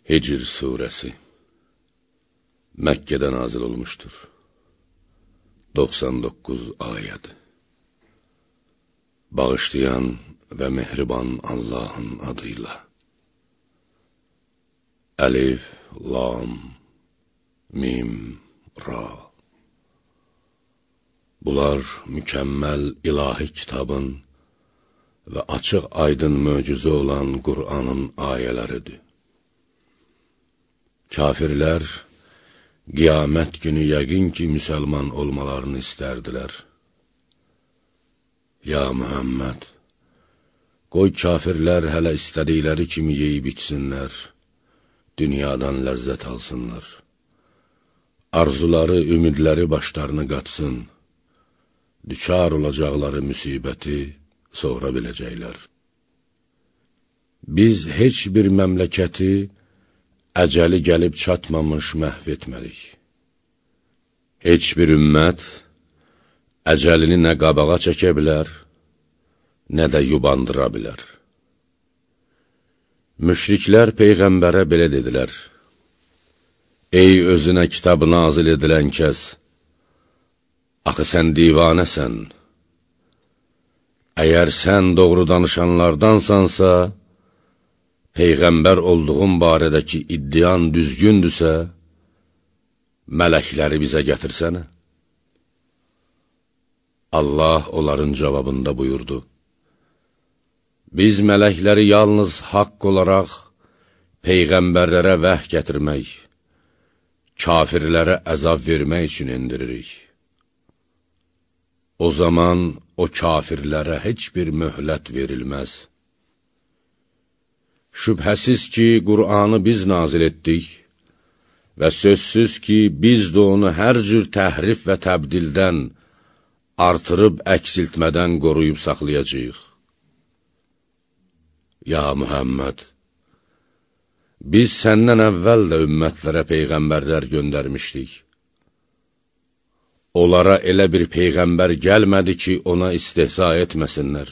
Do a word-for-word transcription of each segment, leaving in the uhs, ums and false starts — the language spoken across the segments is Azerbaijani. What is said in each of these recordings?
Hicr surəsi Məkkədə nazil olmuşdur. doxsan doqquz ayəd. Bağışlayan və mehriban Allahın adıyla. Əlif, Lam, Mim, Ra. Bunlar mükəmməl ilahi kitabın və açıq aydın möcüzə olan Qur'anın ayələridir. Kafirlər, qiyamət günü yəqin ki, müsəlman olmalarını istərdilər. Ya Muhammed, qoy kafirlər hələ istədikləri kimi yeyib içsinlər, dünyadan ləzzət alsınlar. Arzuları, ümidləri başlarını qatsın, düçar olacaqları müsibəti sonra biləcəklər. Biz heç bir məmləkəti əcəli gəlib çatmamış məhv etmədik. Heç bir ümmət əcəlini nə qabağa çəkə bilər, nə də yubandıra bilər. Müşriklər Peyğəmbərə belə dedilər: Ey özünə kitab nazil edilən kəs, axı sən divanəsən. Əgər sən doğru danışanlardansansa, Peyğəmbər olduğun barədəki iddian düzgündürsə, mələkləri bizə gətirsənə. Allah onların cavabında buyurdu: Biz mələkləri yalnız haqq olaraq Peyğəmbərlərə vəh gətirmək, kafirlərə əzab vermək üçün indiririk. O zaman o kafirlərə heç bir möhlət verilməz. Şübhəsiz ki, Qur'anı biz nazil etdik və sözsüz ki, biz də onu hər cür təhrif və təbdildən, artırıb əksiltmədən qoruyub saxlayacağıq. Ya Muhammed, biz səndən əvvəl də ümmətlərə peyğəmbərlər göndərmişdik. Onlara elə bir peyğəmbər gəlmədi ki, ona istehza etməsinlər.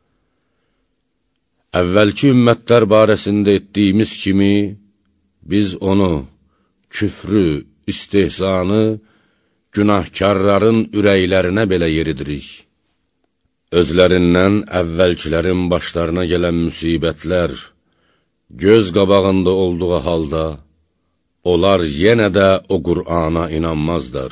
Əvvəlki ümmətlər barəsində etdiyimiz kimi, biz onu, küfrü, istehzanı, günahkarların ürəklərinə belə yeridirik. Özlərindən əvvəlkilərin başlarına gələn müsibətlər, göz qabağında olduğu halda, onlar yenə də o Qur'ana inanmazlar.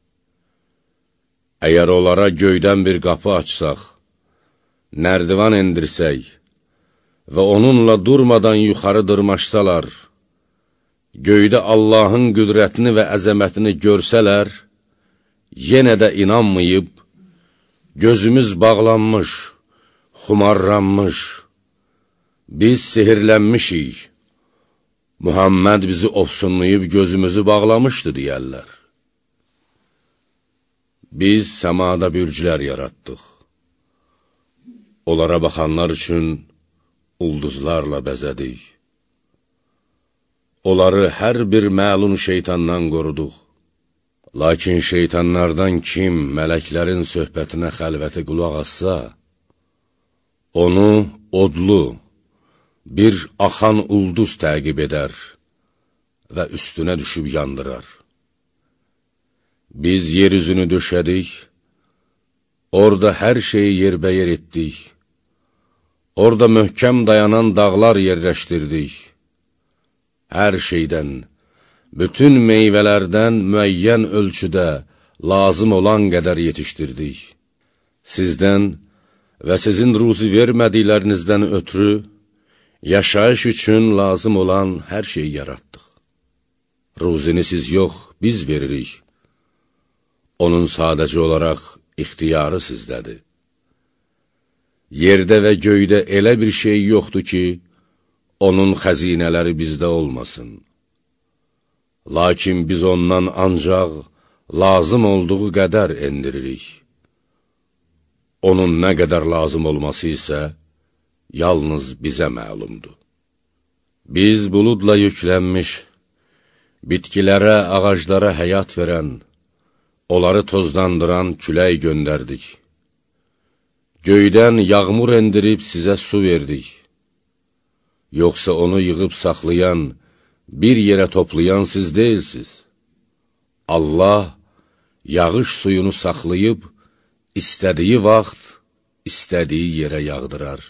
Əgər onlara göydən bir qapı açsaq, nərdivan endirsək və onunla durmadan yuxarı dırmaşsalar, göydə Allahın qüdrətini və əzəmətini görsələr, yenə də inanmayıb, gözümüz bağlanmış, xumarlanmış, biz sehirlənmişik, Muhammed bizi ofsunlayıb gözümüzü bağlamışdı deyərlər. Biz səmada bürclər yaratdıq. Onlara baxanlar üçün ulduzlarla bəzədik. Onları hər bir məlun şeytandan qoruduq. Lakin şeytanlardan kim mələklərin söhbətinə xəlvəti qulaq assa, onu odlu, bir axan ulduz təqib edər və üstünə düşüb yandırar. Biz yeryüzünü döşədik, orada hər şeyi yerbəyer etdik, orada möhkəm dayanan dağlar yerləşdirdik. Hər şeydən, bütün meyvələrdən müəyyən ölçüdə lazım olan qədər yetişdirdik. Sizdən və sizin ruzi vermədiklərinizdən ötürü, yaşayış üçün lazım olan hər şeyi yaratdıq. Ruzini siz yox, biz veririk. Onun sadəcə olaraq ixtiyarı sizdədir. Yerdə və göydə elə bir şey yoxdur ki, onun xəzinələri bizdə olmasın. Lakin biz ondan ancaq lazım olduğu qədər endiririk. Onun nə qədər lazım olması isə yalnız bizə məlumdur. Biz buludla yüklənmiş, bitkilərə, ağaclara həyat verən, onları tozlandıran külək göndərdik. Göydən yağmur endirib sizə su verdik. Yoxsa onu yığıb saxlayan, bir yerə toplayan siz deyilsiz. Allah yağış suyunu saxlayıb, istədiyi vaxt, istədiyi yerə yağdırar.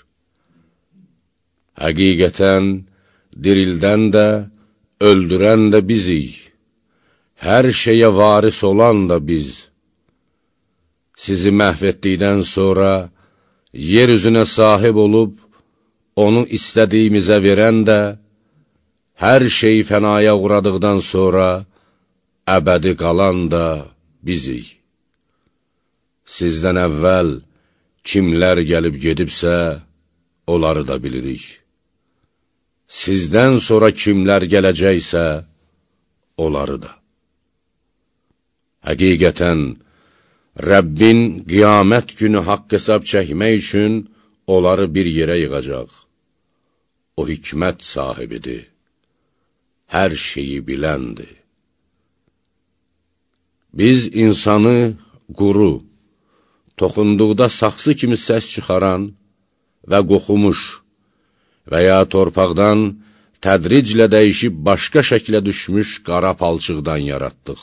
Həqiqətən, dirildən də, öldürən də bizik. Hər şeyə varis olan da biz. Sizi məhv etdikdən sonra, yer üzünə sahib olub, onu istədiyimizə verən də, hər şey fənaya uğradıqdan sonra, əbədi qalan da bizik. Sizdən əvvəl kimlər gəlib gedibsə, onları da bilirik. Sizdən sonra kimlər gələcəksə, onları da. Həqiqətən, Rəbbin qiyamət günü haqq hesab çəkmək üçün onları bir yerə yığacaq. O hikmət sahibidir, hər şeyi biləndir. Biz insanı quru, toxunduqda saxsı kimi səs çıxaran və qoxumuş və ya torpaqdan tədriclə dəyişib başqa şəklə düşmüş qara palçıqdan yaratdıq.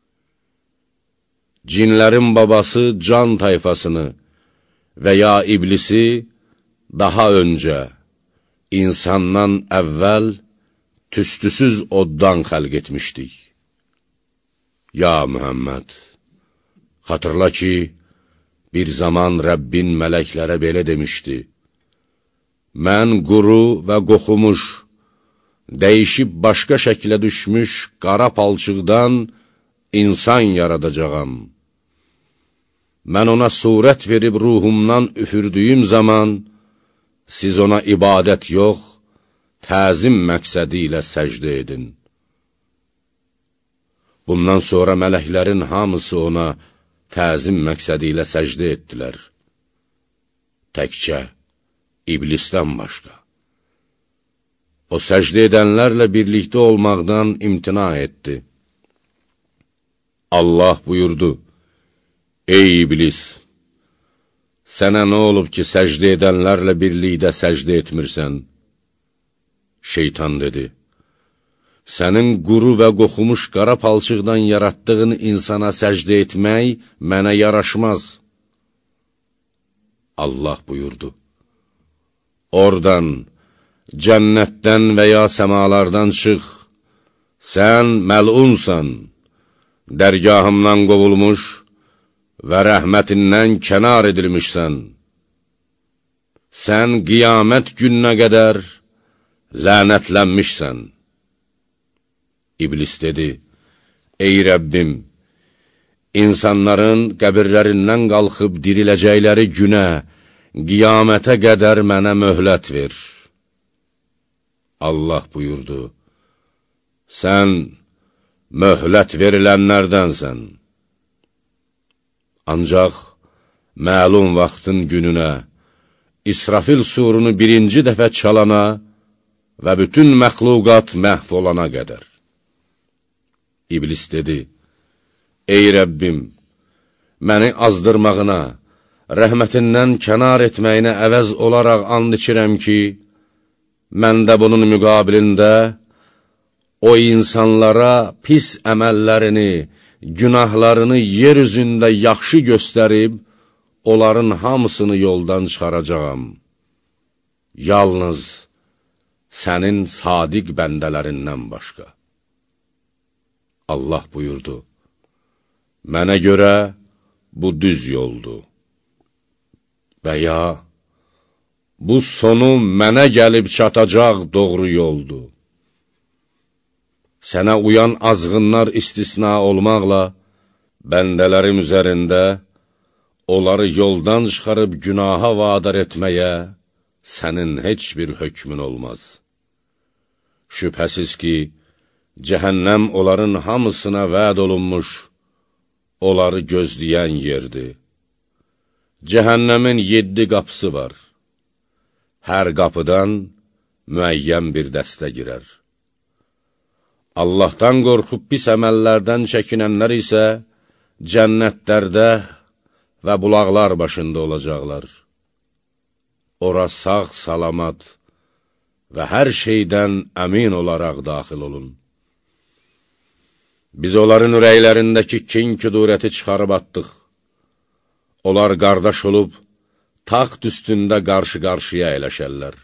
Cinlərin babası can tayfasını və ya iblisi daha öncə, insandan əvvəl tüstüsüz oddan xəlq etmişdik. Ya Mühəmməd, xatırla ki, bir zaman Rəbbin mələklərə belə demişdi: Mən quru və qoxumuş, dəyişib başqa şəklə düşmüş qara palçıqdan insan yaradacağam. Mən ona surət verib ruhumdan üfürdüyüm zaman, siz ona ibadət yox, təzim məqsədi ilə səcdə edin. Bundan sonra mələklərin hamısı ona təzim məqsədi ilə səcdə etdilər. Təkcə iblisdən başqa. O səcdə edənlərlə birlikdə olmaqdan imtina etdi. Allah buyurdu: Ey iblis! Sənə nə olub ki, səcdə edənlərlə birlikdə səcdə etmirsən? Şeytan dedi: Sənin quru və qoxumuş qara palçıqdan yaratdığın insana səcdə etmək mənə yaraşmaz. Allah buyurdu: Oradan, cənnətdən və ya səmalardan çıx, sən məlunsan, dərgahımdan qovulmuş və rəhmətindən kənar edilmişsən. Sən qiyamət gününə qədər lənətlənmişsən. İblis dedi: Ey Rəbbim, insanların qəbirlərindən qalxıb diriləcəkləri günə, qiyamətə qədər mənə möhlət ver. Allah buyurdu: Sən möhlət verilənlərdənsən. Ancaq məlum vaxtın gününə, İsrafil surunu birinci dəfə çalana və bütün məxluqat məhv olana qədər. İblis dedi: Ey Rəbbim, məni azdırmağına, rəhmətindən kənar etməyinə əvəz olaraq and içirəm ki, mən də bunun müqabilində o insanlara pis əməllərini, günahlarını yer üzündə yaxşı göstərib, onların hamısını yoldan çıxaracağam. Yalnız sənin sadiq bəndələrindən başqa. Allah buyurdu: Mənə görə bu düz yoldur. Və ya, bu sonu mənə gəlib çatacaq doğru yoldur. Sənə uyan azğınlar istisna olmaqla, bəndələrim üzərində, onları yoldan çıxarıb günaha vadar etməyə sənin heç bir hökmün olmaz. Şübhəsiz ki, cəhənnəm onların hamısına vəd olunmuş, onları gözləyən yerdir. Cəhənnəmin yeddi qapısı var. Hər qapıdan müəyyən bir dəstə girər. Allahdan qorxub pis əməllərdən çəkinənlər isə cənnətlərdə və bulaqlar başında olacaqlar. Ora sağ, salamat və hər şeydən əmin olaraq daxil olun. Biz onların ürəklərindəki kin küdurəti çıxarıb attıq. Onlar qardaş olub, taxt üstündə qarşı-qarşıya əyləşərlər.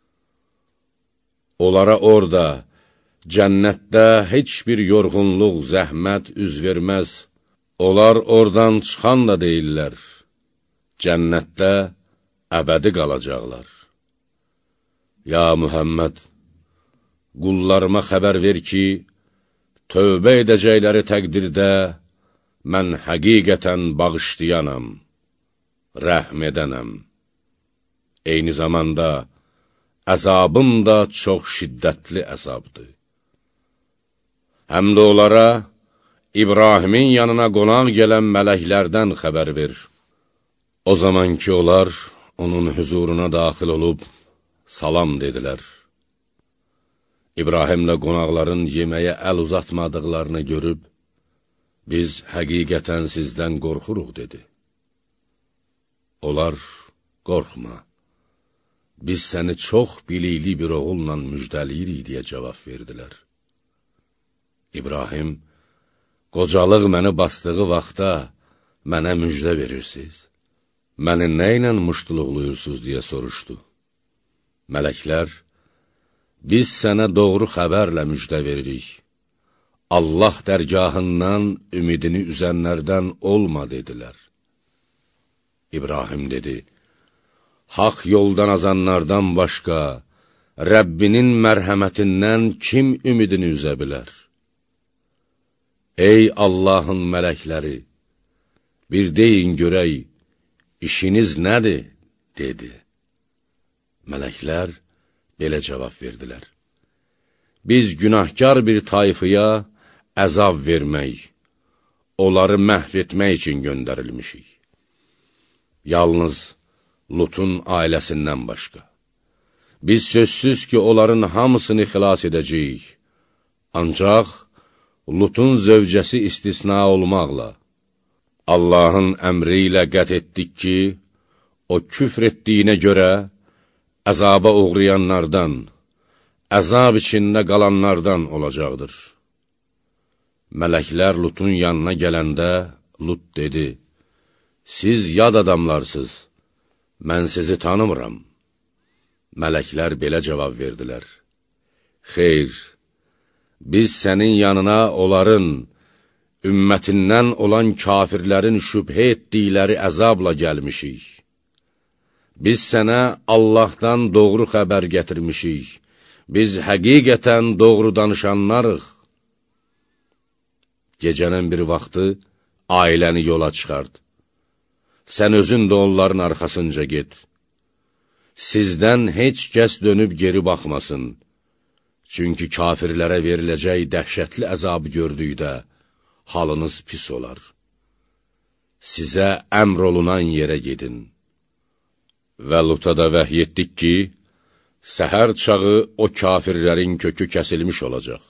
Onlara orada, cənnətdə heç bir yorğunluq, zəhmət üz verməz. Onlar oradan çıxan da deyirlər, cənnətdə əbədi qalacaqlar. Ya Mühəmməd, qullarıma xəbər ver ki, tövbə edəcəkləri təqdirdə mən həqiqətən bağışlayanam, rəhm edənəm. Eyni zamanda əzabım da çox şiddətli əzabdır. Həm də onlara İbrahimin yanına qonaq gələn mələklərdən xəbər ver. O zaman ki, onlar onun huzuruna daxil olub, salam dedilər. İbrahimlə qonaqların yeməyə əl uzatmadıqlarını görüb, biz həqiqətən sizdən qorxuruq, dedi. Onlar, qorxma, biz səni çox bilikli bir oğulla müjdəliyirik, deyə cavab verdilər. İbrahim, qocalıq məni basdığı vaxtda mənə müjdə verirsiniz. Məni nə ilə muştuluqluyursunuz, deyə soruşdu. Mələklər, biz sənə doğru xəbərlə müjdə veririk. Allah dərgahından ümidini üzənlərdən olma, dedilər. İbrahim dedi, haq yoldan azanlardan başqa, Rəbbinin mərhəmətindən kim ümidini üzə bilər? Ey Allahın mələkləri, bir deyin görək, işiniz nədir, dedi. Mələklər belə cavab verdilər. Biz günahkar bir tayfıya əzab vermək, onları məhv etmək üçün göndərilmişik. Yalnız Lutun ailəsindən başqa. Biz sözsüz ki, onların hamısını xilas edəcəyik. Ancaq Lutun zövcəsi istisna olmaqla, Allahın əmri ilə qət etdik ki, o küfr etdiyinə görə əzaba uğrayanlardan, əzab içində qalanlardan olacaqdır. Mələklər Lutun yanına gələndə, Lut dedi, siz yad adamlarsınız, mən sizi tanımıram. Mələklər belə cavab verdilər, xeyr, biz sənin yanına onların, ümmətindən olan kafirlərin şübhə etdikləri əzabla gəlmişik. Biz sənə Allahdan doğru xəbər gətirmişik. Biz həqiqətən doğru danışanlarıq. Gecənin bir vaxtı ailəni yola çıxart. Sən özün də onların arxasınca get. Sizdən heç kəs dönüb geri baxmasın. Çünki kafirlərə veriləcək dəhşətli əzabı gördükdə halınız pis olar. Sizə əmr olunan yerə gedin. Və Luta da vəhy etdik ki, səhər çağı o kafirlərin kökü kəsilmiş olacaq.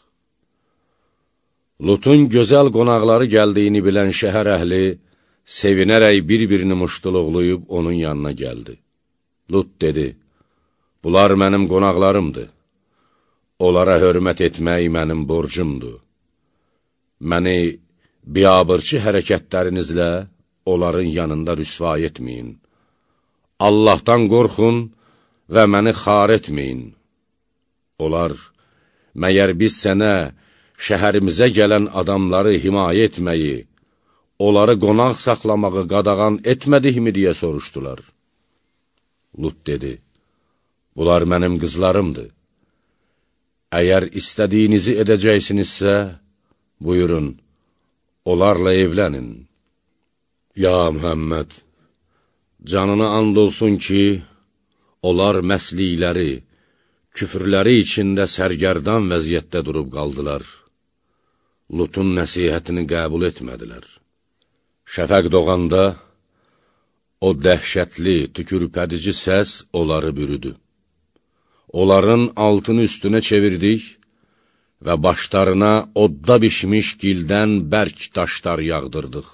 Lutun gözəl qonaqları gəldiyini bilən şəhər əhli sevinərək bir-birini muştuluqlayıb onun yanına gəldi. Lut dedi, bunlar mənim qonaqlarımdır. Onlara hörmət etmək mənim borcumdur. Məni biabırçı hərəkətlərinizlə onların yanında rüsva etməyin. Allahdan qorxun və məni xar etməyin. Onlar, məyər biz sənə şəhərimizə gələn adamları himayə etməyi, onları qonaq saxlamağı qadağan etmədikmi, deyə soruşdular. Lut dedi, bunlar mənim qızlarımdır. Əgər istədiyinizi edəcəksinizsə, buyurun, onlarla evlənin. Ya Mühəmməd, canına and olsun ki, onlar məslikləri, küfürləri içində sərgərdan vəziyyətdə durub qaldılar. Lutun nəsihətini qəbul etmədilər. Şəfəq doğanda, o dəhşətli, tükürpədici səs onları bürüdü. Onların altını üstünə çevirdik və başlarına odda bişmiş gildən bərk daşlar yağdırdıq.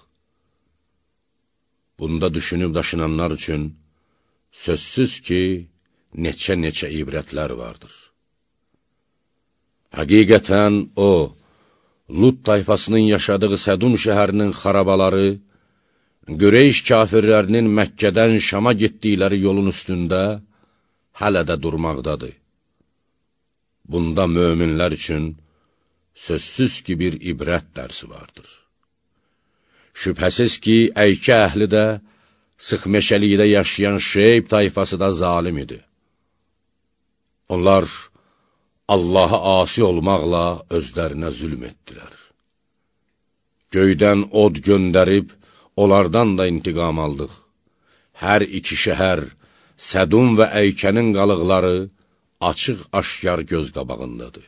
Bunda düşünüb daşınanlar üçün sözsüz ki, neçə-neçə ibrətlər vardır. Həqiqətən o, Lut tayfasının yaşadığı Sədum şəhərinin xarabaları, Qüreyş kafirlərinin Məkkədən Şama getdikləri yolun üstündə hələ də durmaqdadır. Bunda möminlər üçün sözsüz ki, bir ibrət dərsi vardır. Şübhəsiz ki, Əykə əhli də, sıx meşəlikdə yaşayan Şeyb tayfası da zalim idi. Onlar Allaha asi olmaqla özlərinə zülm etdilər. Göydən od göndərib, onlardan da intiqam aldıq. Hər iki şəhər, Sədum və Əykənin qalıqları açıq-aşkar göz qabağındadır.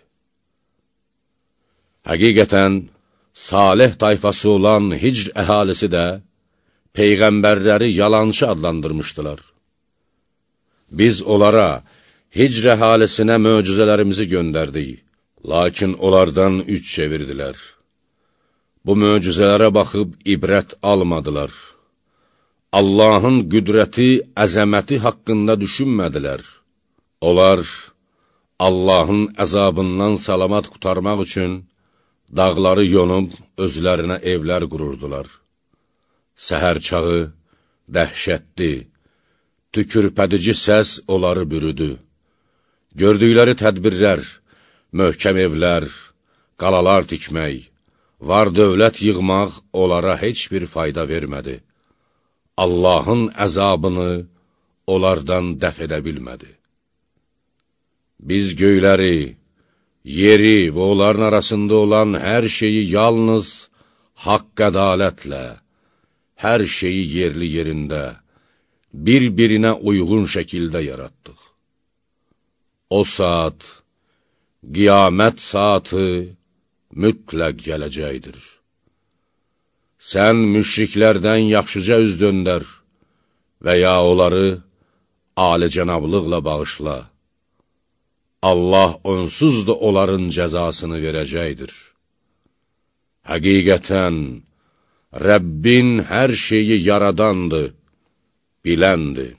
Həqiqətən, Salih tayfası olan Hicr əhalisi də Peyğəmbərləri yalançı adlandırmışdılar. Biz onlara, Hicr əhalisinə möcüzələrimizi göndərdik, lakin onlardan üç çevirdilər. Bu möcüzələrə baxıb ibrət almadılar. Allahın qüdrəti, əzəməti haqqında düşünmədilər. Onlar Allahın əzabından salamat qutarmaq üçün dağları yonub özlərinə evlər qururdular. Səhər çağı dəhşətli, tükürpədici səs onları bürüdü. Gördükləri tədbirlər, möhkəm evlər, qalalar tikmək, var dövlət yığmaq onlara heç bir fayda vermədi. Allahın əzabını onlardan dəf edə bilmədi. Biz göyləri, yeri və onların arasında olan hər şeyi yalnız haqq ədalətlə, hər şeyi yerli yerində, bir-birinə uyğun şəkildə yaratdıq. O saat, qiyamət saatı mütləq gələcəkdir. Sən müşriklərdən yaxşıca üz döndər və ya onları alicənablıqla bağışla. Allah onsuz da onların cəzasını verəcəkdir. Həqiqətən, Rəbbin hər şeyi yaradandır, biləndir.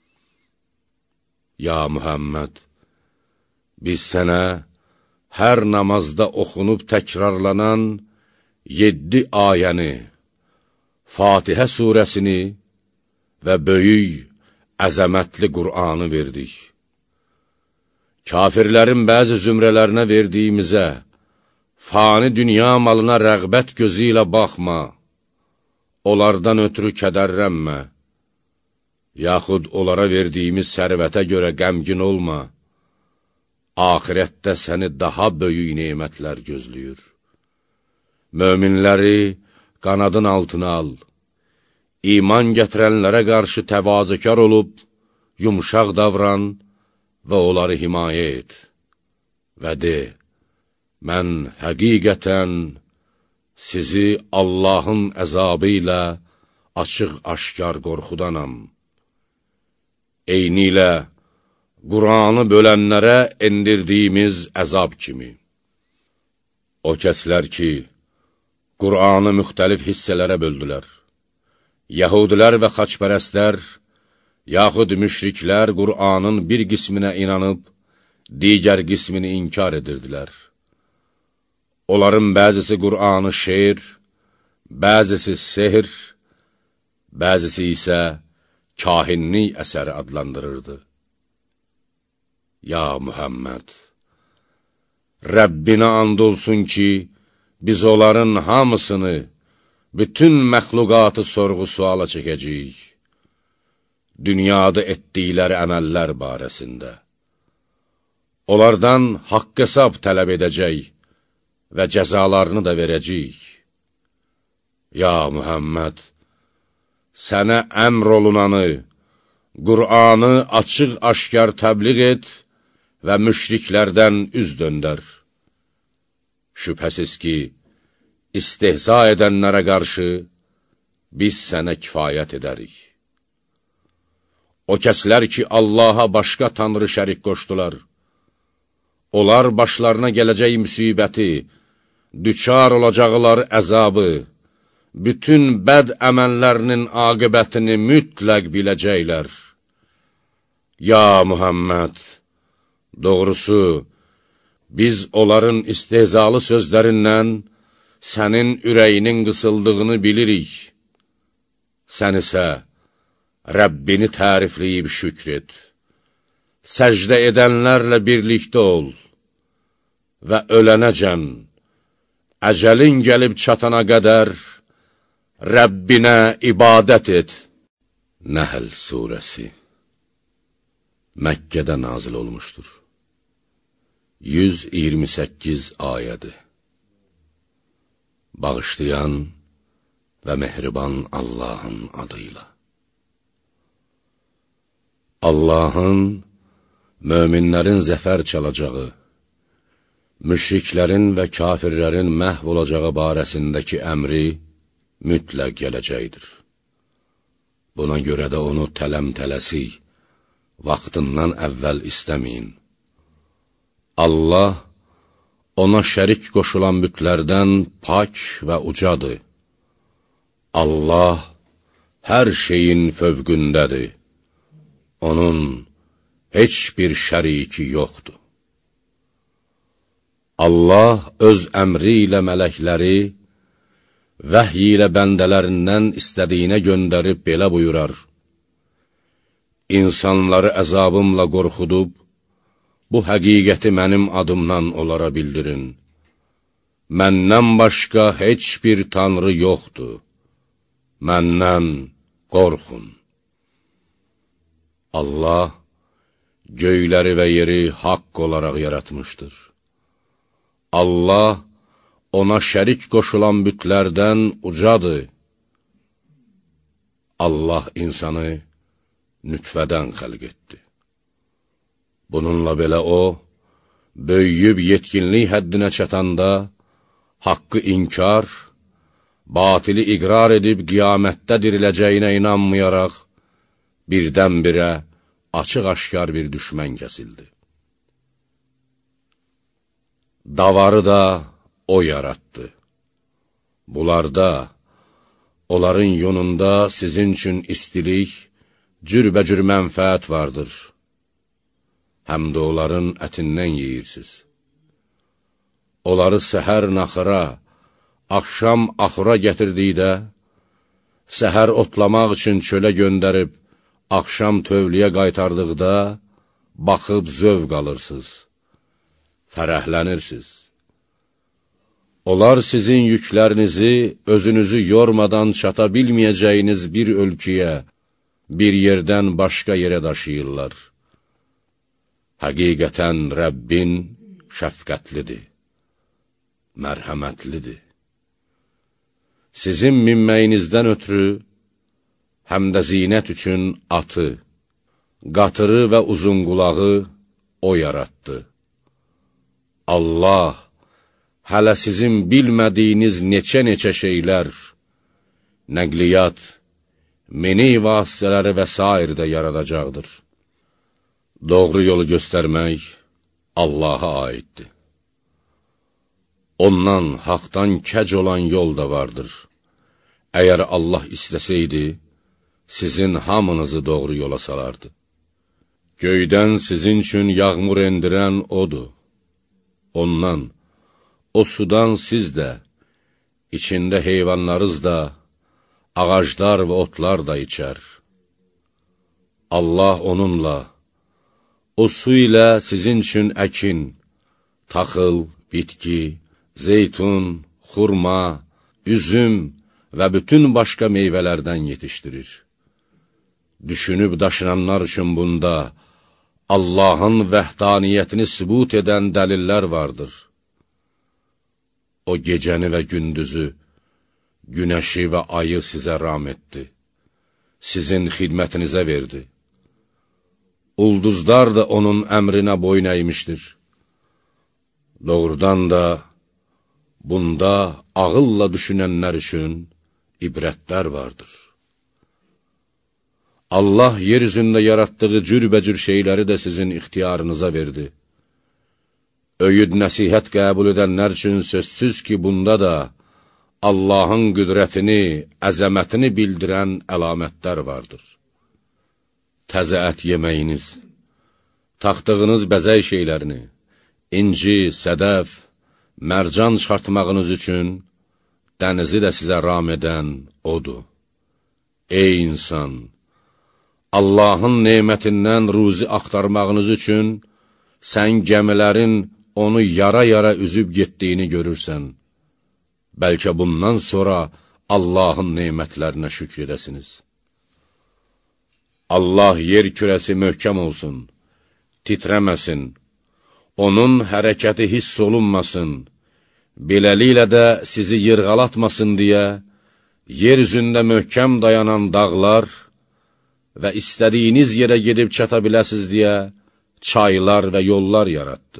Ya Muhammed, biz sənə hər namazda oxunub təkrarlanan yeddi ayəni, Fatihə surəsini və böyük, əzəmətli Qur'anı verdik. Kafirlərin bəzi zümrələrinə verdiyimizə, fani dünya malına rəğbət gözü ilə baxma, onlardan ötürü kədərlənmə, yaxud onlara verdiyimiz sərvətə görə qəmgin olma, axirətdə səni daha böyük nemətlər gözləyir. Möminləri qanadın altına al, iman gətirənlərə qarşı təvazökar olub, yumşaq davran və onları himayə et və de, mən həqiqətən sizi Allahın əzabı ilə açıq-aşkar qorxudanam. Eyni ilə Qur'anı bölənlərə endirdiyimiz əzab kimi. O kəslər ki, Qur'anı müxtəlif hissələrə böldülər. Yəhudilər və xaçpərəstlər, yaxud müşriklər Qur'anın bir qisminə inanıb, digər qismini inkar edirdilər. Onların bəzisi Qur'anı şeir, bəzisi sehr, bəzisi isə kahinlik əsəri adlandırırdı. Ya Muhammed, Rəbbinə and olsun ki, biz onların hamısını, bütün məxluqatı sorğu-suala çəkəcəyik. Dünyada etdikləri əməllər barəsində. Onlardan haqq hesab tələb edəcək və cəzalarını da verəcəyik. Ya Muhammed, sənə əmr olunanı, Qur'anı açıq-aşkar təbliğ et və müşriklərdən üz döndər. Şübhəsiz ki, istehza edənlərə qarşı biz sənə kifayət edərik. O kəslər ki, Allaha başqa tanrı şərik qoşdular, onlar başlarına gələcək müsibəti, düçar olacaqları əzabı, bütün bəd əməllərinin aqibətini mütləq biləcəklər. Ya Muhammed, doğrusu, Biz onların istehzalı sözlərindən sənin ürəyinin qısıldığını bilirik. Sən isə Rəbbini tərifləyib şükr et. Səcdə edənlərlə birlikdə ol və ölənəcən, əcəlin gəlib çatana qədər Rəbbinə ibadət et. Nəhl surəsi Məkkədə nazil olmuşdur. yüz iyirmi səkkiz ayədir. Bağışlayan və mehriban Allahın adıyla. Allahın möminlərin zəfər çalacağı, müşriklərin və kafirlərin məhv olacağı barəsindəki əmri mütləq gələcəkdir. Buna görə də onu tələm-tələsik, vaxtından əvvəl istəməyin. Allah ona şərik qoşulan bütlərdən pak və ucadır. Allah hər şeyin fövqündədir. Onun heç bir şəriki yoxdur. Allah öz əmri ilə mələkləri, vəhy ilə bəndələrindən istədiyinə göndərib belə buyurar: İnsanları əzabımla qorxudub, bu həqiqəti mənim adımdan onlara bildirin. Məndən başqa heç bir tanrı yoxdur. Məndən qorxun. Allah göyləri və yeri haqq olaraq yaratmışdır. Allah ona şərik qoşulan bütlərdən ucadır. Allah insanı nütfədən xəlq etdi. Bununla belə o, böyüyüb yetkinlik həddinə çatanda, haqqı inkar, batili iqrar edib qiyamətdə diriləcəyinə inanmayaraq, birdən-birə açıq-aşkar bir düşmən kəsildi. Davarı da o yarattı. Bunlarda, onların yonunda sizin üçün istilik, cürbəcür mənfəət vardır. Həm də onların ətindən yeyirsiniz. Onları səhər naxıra, axşam axura gətirdikdə, səhər otlamaq üçün çölə göndərib, axşam tövliyə qaytardıqda, baxıb zövq alırsınız, fərəhlənirsiniz. Onlar sizin yüklərinizi özünüzü yormadan çata bilməyəcəyiniz bir ölkəyə, bir yerdən başqa yerə daşıyırlar. Həqiqətən Rəbbin şəfqətlidir, mərhəmətlidir. Sizin minməyinizdən ötürü, həm də zinət üçün atı, qatırı və uzunqulağı o yarattı. Allah hələ sizin bilmədiyiniz neçə-neçə şeylər, nəqliyyat, meni vasitələri və s. də yaradacaqdır. Doğru yolu göstərmək Allaha aiddir. Ondan, haqdan kəc olan yol da vardır. Əgər Allah istəsəydi, sizin hamınızı doğru yola salardı. Göydən sizin üçün yağmur endirən odur. Ondan, o sudan siz də, içində heyvanlarız da, ağaclar və otlar da içər. Allah onunla, o su ilə sizin üçün əkin, taxıl, bitki, zeytun, xurma, üzüm və bütün başqa meyvələrdən yetişdirir. Düşünüb daşınanlar üçün bunda Allahın vəhdaniyyətini sübut edən dəlillər vardır. O gecəni və gündüzü, günəşi və ayı sizə ram etdi, sizin xidmətinizə verdi. Ulduzlar da onun əmrinə boyun əymişdir. Doğrudan da, bunda ağılla düşünənlər üçün ibrətlər vardır. Allah yeryüzündə yaratdığı cürbəcür şeyləri də sizin ixtiyarınıza verdi. Öyüd nəsihət qəbul edənlər üçün sözsüz ki, bunda da Allahın qüdrətini, əzəmətini bildirən əlamətlər vardır. Təzə ət yeməyiniz, taxtığınız bəzək şeylərini, inci, sədəf, mərcan çıxartmağınız üçün dənizi də sizə ram edən odur. Ey insan! Allahın nemətindən ruzi axtarmağınız üçün sən gəmilərin onu yara-yara üzüb getdiyini görürsən. Bəlkə bundan sonra Allahın nemətlərinə şükr edəsiniz. Allah yer kürəsi möhkəm olsun, titrəməsin, onun hərəkəti hiss olunmasın, beləliklə də sizi yırğalatmasın deyə, yer üzündə möhkəm dayanan dağlar və istədiyiniz yerə gedib çata biləsiz deyə çaylar və yollar yaratdı.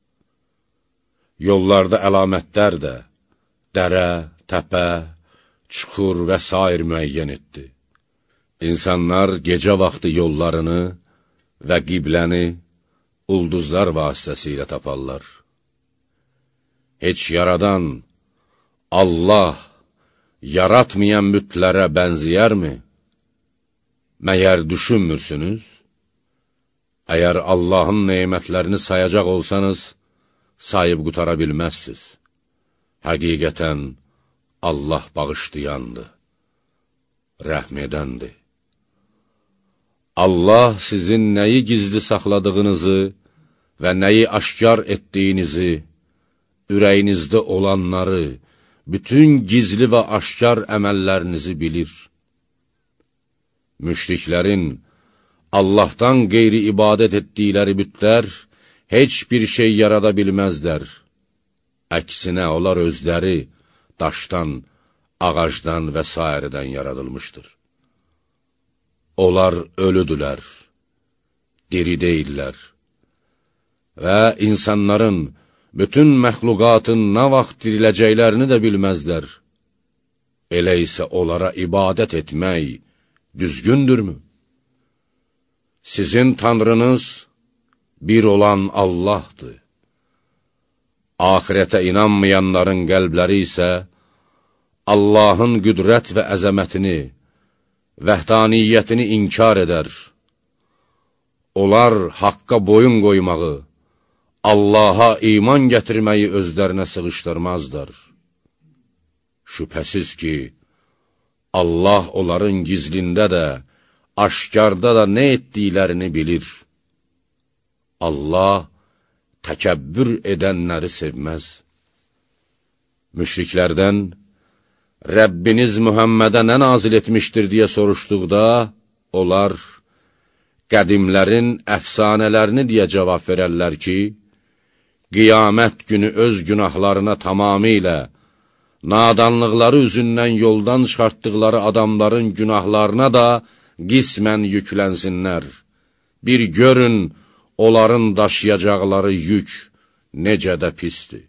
Yollarda əlamətlər də, dərə, təpə, çuxur və sair müəyyən etdi. İnsanlar gecə vaxtı yollarını və qibləni ulduzlar vasitəsilə taparlar. Heç yaradan Allah yaratmayan bütlərə bənziyərmi? Məyər düşünmürsünüz? Əgər Allahın nemətlərini sayacaq olsanız, sayıb qutara bilməzsiniz. Həqiqətən, Allah bağışlayandır, rəhm edəndir. Allah sizin nəyi gizli saxladığınızı və nəyi aşkar etdiyinizi, ürəyinizdə olanları, bütün gizli və aşkar əməllərinizi bilir. Müşriklərin Allahdan qeyri ibadət etdikləri bütlər heç bir şey yarada bilməzlər. Əksinə, onlar özləri daşdan, ağacdan və sairədən yaradılmışdır. Onlar ölüdülər, diri deyirlər və insanların, bütün məxluqatın nə vaxt diriləcəklərini də bilməzlər. Elə isə onlara ibadət etmək düzgündürmü? Sizin Tanrınız bir olan Allahdır. Ahirətə inanmayanların qəlbləri isə Allahın qüdrət və əzəmətini, vəhdaniyyətini inkar edər. Onlar haqqa boyun qoymağı, Allaha iman gətirməyi özlərinə sığışdırmazlar. Şübhəsiz ki, Allah onların gizlində də, aşkarda da nə etdiklərini bilir. Allah təkəbbür edənləri sevməz. Müşriklərdən, Rəbbiniz Mühəmmədə nə nazil etmişdir deyə soruşduqda, onlar qədimlərin əfsanələrini deyə cavab verərlər ki, qiyamət günü öz günahlarına tamamilə, nadanlıqları üzündən yoldan çıxartdıqları adamların günahlarına da qismən yüklənsinlər. Bir görün, onların daşıyacaqları yük necə də pisdir.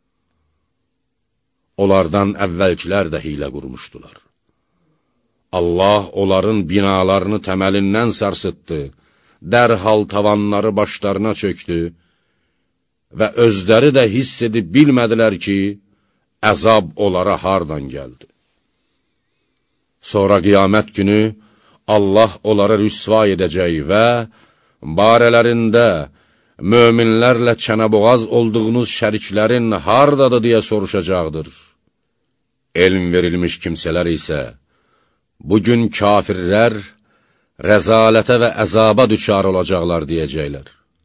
Onlardan əvvəlkilər də hilə qurmuşdular. Allah onların binalarını təməlindən sarsıtdı, dərhal tavanları başlarına çöktü və özləri də hiss edib bilmədilər ki, əzab onlara hardan gəldi. Sonra qiyamət günü Allah onlara rüsva edəcək və barələrində möminlərlə çənəboğaz olduğunuz şəriklərin hardadır deyə soruşacaqdır. Elm verilmiş kimsələr isə, bugün kafirlər rəzalətə və əzaba düçar olacaqlar deyəcəklər.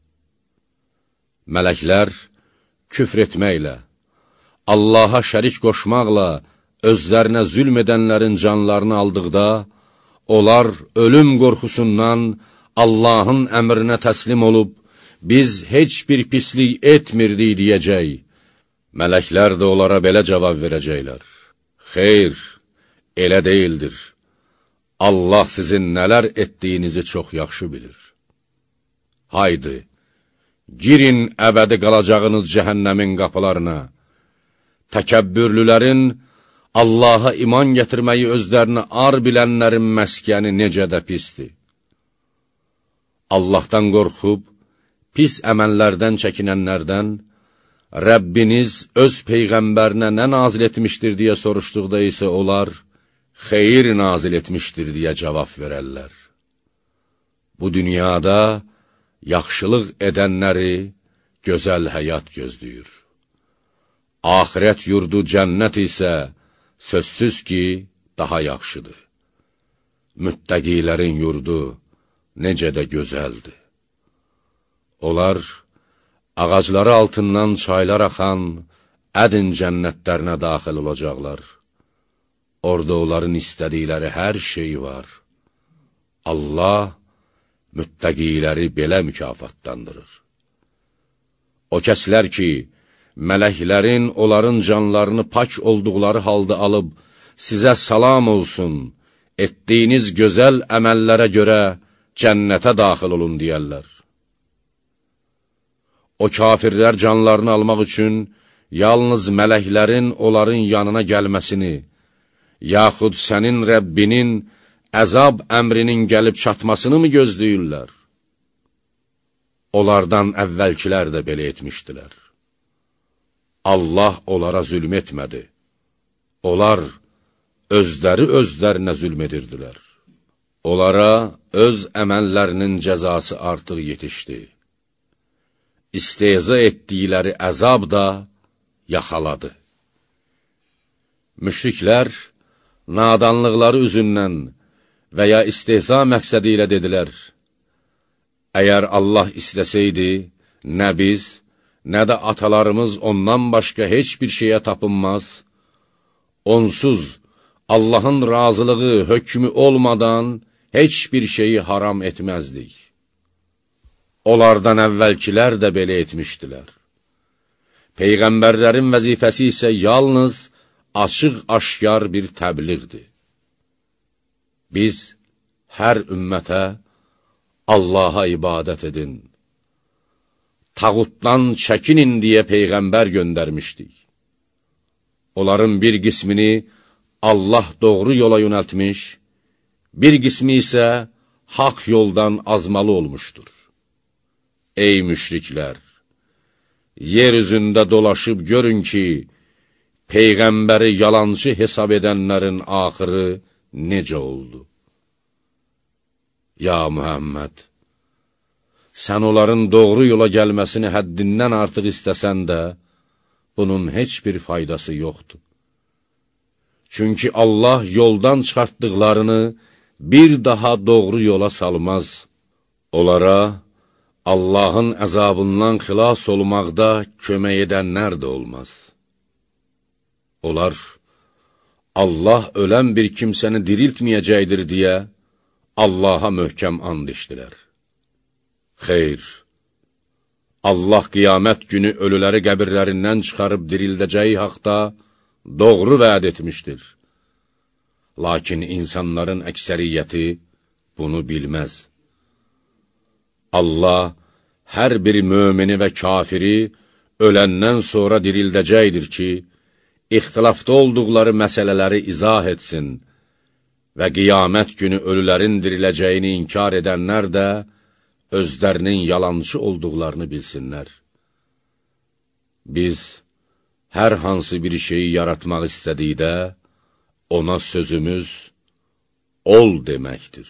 Mələklər küfr etməklə, Allaha şərik qoşmaqla özlərinə zülm edənlərin canlarını aldıqda, onlar ölüm qorxusundan Allahın əmrinə təslim olub, biz heç bir pislik etmirdik deyəcək. Mələklər də onlara belə cavab verəcəklər. Xeyr, elə deyildir. Allah sizin nələr etdiyinizi çox yaxşı bilir. Haydi, girin əbədi qalacağınız cəhənnəmin qapılarına. Təkəbbürlülərin, Allaha iman gətirməyi özlərini ar bilənlərin məskəni necə də pisdir. Allahdan qorxub, pis əməllərdən çəkinənlərdən, Rəbbiniz öz Peyğəmbərinə nə nazil etmişdir deyə soruşduqda isə onlar, xeyir nazil etmişdir deyə cavab verərlər. Bu dünyada yaxşılıq edənləri, gözəl həyat gözləyir. Axirət yurdu cənnət isə sözsüz ki, daha yaxşıdır. Müttəqilərin yurdu necə də gözəldir. Onlar ağacları altından çaylar axan ədin cənnətlərinə daxil olacaqlar. Orada onların istədikləri hər şey var. Allah müttəqiləri belə mükafatlandırır. O kəslər ki, mələklərin onların canlarını pak olduqları halda alıb, sizə salam olsun, etdiyiniz gözəl əməllərə görə cənnətə daxil olun deyərlər. O kafirlər canlarını almaq üçün yalnız mələklərin onların yanına gəlməsini, yaxud sənin Rəbbinin əzab əmrinin gəlib çatmasını mı gözləyirlər? Onlardan əvvəlkilər də belə etmişdilər. Allah onlara zülm etmədi. Onlar özləri özlərinə zülm edirdilər. Onlara öz əməllərinin cəzası artıq yetişdi. İstehza etdikləri əzab da yaxaladı. Müşriklər nadanlıqları üzündən və ya istehza məqsədi ilə dedilər, əgər Allah istəsəydi, nə biz, nə də atalarımız ondan başqa heç bir şeyə tapınmaz, onsuz Allahın razılığı, hökmü olmadan heç bir şeyi haram etməzdik. Onlardan əvvəlkilər də belə etmişdilər. Peyğəmbərlərin vəzifəsi isə yalnız açıq-aşkar bir təbliğdir. Biz hər ümmətə Allaha ibadət edin, tağutdan çəkinin deyə Peyğəmbər göndərmişdik. Onların bir qismini Allah doğru yola yönəltmiş, bir qismi isə haqq yoldan azmalı olmuşdur. Ey müşriklər! Yer üzündə dolaşıb görün ki, Peyğəmbəri yalancı hesab edənlərin axırı necə oldu? Ya Muhammed! Sən onların doğru yola gəlməsini həddindən artıq istəsən də, bunun heç bir faydası yoxdur. Çünki Allah yoldan çıxartdıqlarını bir daha doğru yola salmaz. Onlara Allahın əzabından xilas olmaqda kömək edənlər də olmaz. Onlar, Allah ölən bir kimsəni diriltməyəcəkdir deyə, Allaha möhkəm and içdilər. Xeyr, Allah qiyamət günü ölüləri qəbirlərindən çıxarıb dirildəcəyi haqda doğru vəd etmişdir. Lakin insanların əksəriyyəti bunu bilməz. Allah hər bir mömini və kafiri öləndən sonra dirildəcəkdir ki, ixtilafda olduqları məsələləri izah etsin və qiyamət günü ölülərin diriləcəyini inkar edənlər də özlərinin yalancı olduqlarını bilsinlər. Biz hər hansı bir şeyi yaratmaq istədikdə, ona sözümüz ol deməkdir.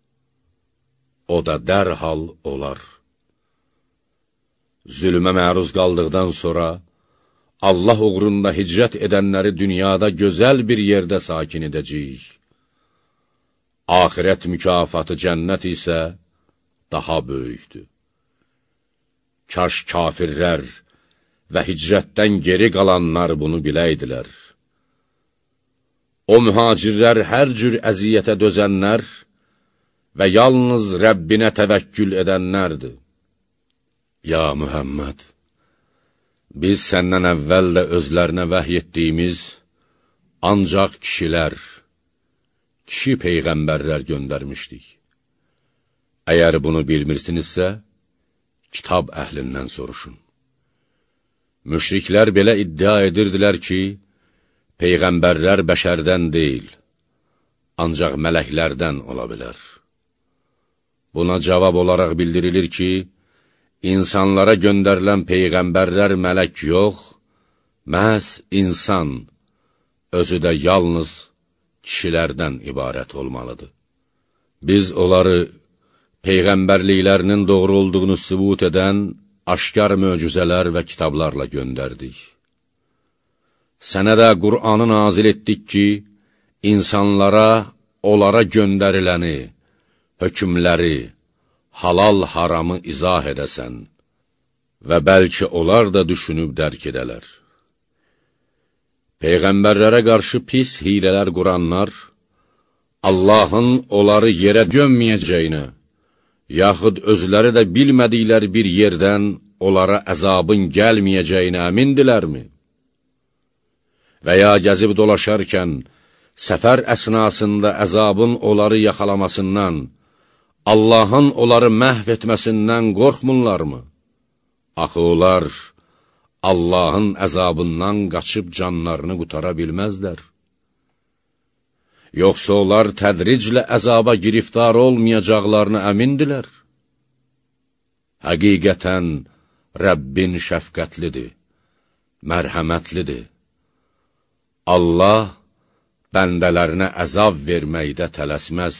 O da dərhal olar. Zülmə məruz qaldıqdan sonra, Allah uğrunda hicrət edənləri dünyada gözəl bir yerdə sakin edəcəyik. Axirət mükafatı cənnət isə daha böyükdür. Kaş kafirlər və hicrətdən geri qalanlar bunu biləydilər. O mühacirlər hər cür əziyyətə dözənlər və yalnız Rəbbinə təvəkkül edənlərdir. Ya Mühəmməd, biz səndən əvvəl də özlərinə vəhy etdiyimiz ancaq kişilər, kişi peyğəmbərlər göndərmişdik. Əgər bunu bilmirsinizsə, kitab əhlindən soruşun. Müşriklər belə iddia edirdilər ki, peyğəmbərlər bəşərdən deyil, ancaq mələklərdən ola bilər. Buna cavab olaraq bildirilir ki, insanlara göndərilən peyğəmbərlər mələk yox, məhz insan, özü də yalnız kişilərdən ibarət olmalıdır. Biz onları peyğəmbərliklərinin doğru olduğunu sübut edən aşkar möcüzələr və kitablarla göndərdik. Sənə də Qur'anı nazil etdik ki, insanlara, onlara göndəriləni, hökmləri, halal haramı izah edəsən və bəlkə onlar da düşünüb dərk edələr. Peyğəmbərlərə qarşı pis hilələr quranlar, Allahın onları yerə gömməyəcəyinə, yaxud özləri də bilmədikləri bir yerdən onlara əzabın gəlməyəcəyinə əmindilərmi? Və ya gəzib dolaşarkən, səfər əsnasında əzabın onları yaxalamasından, Allahın onları məhv etməsindən qorxmurlarmı? Axı onlar Allahın əzabından qaçıb canlarını qutara bilməzlər. Yoxsa onlar tədriclə əzaba giriftar olmayacaqlarını əmindilər. Həqiqətən Rəbbin şəfqətlidir, mərhəmətlidir. Allah bəndələrinə əzab verməkdə tələsməz.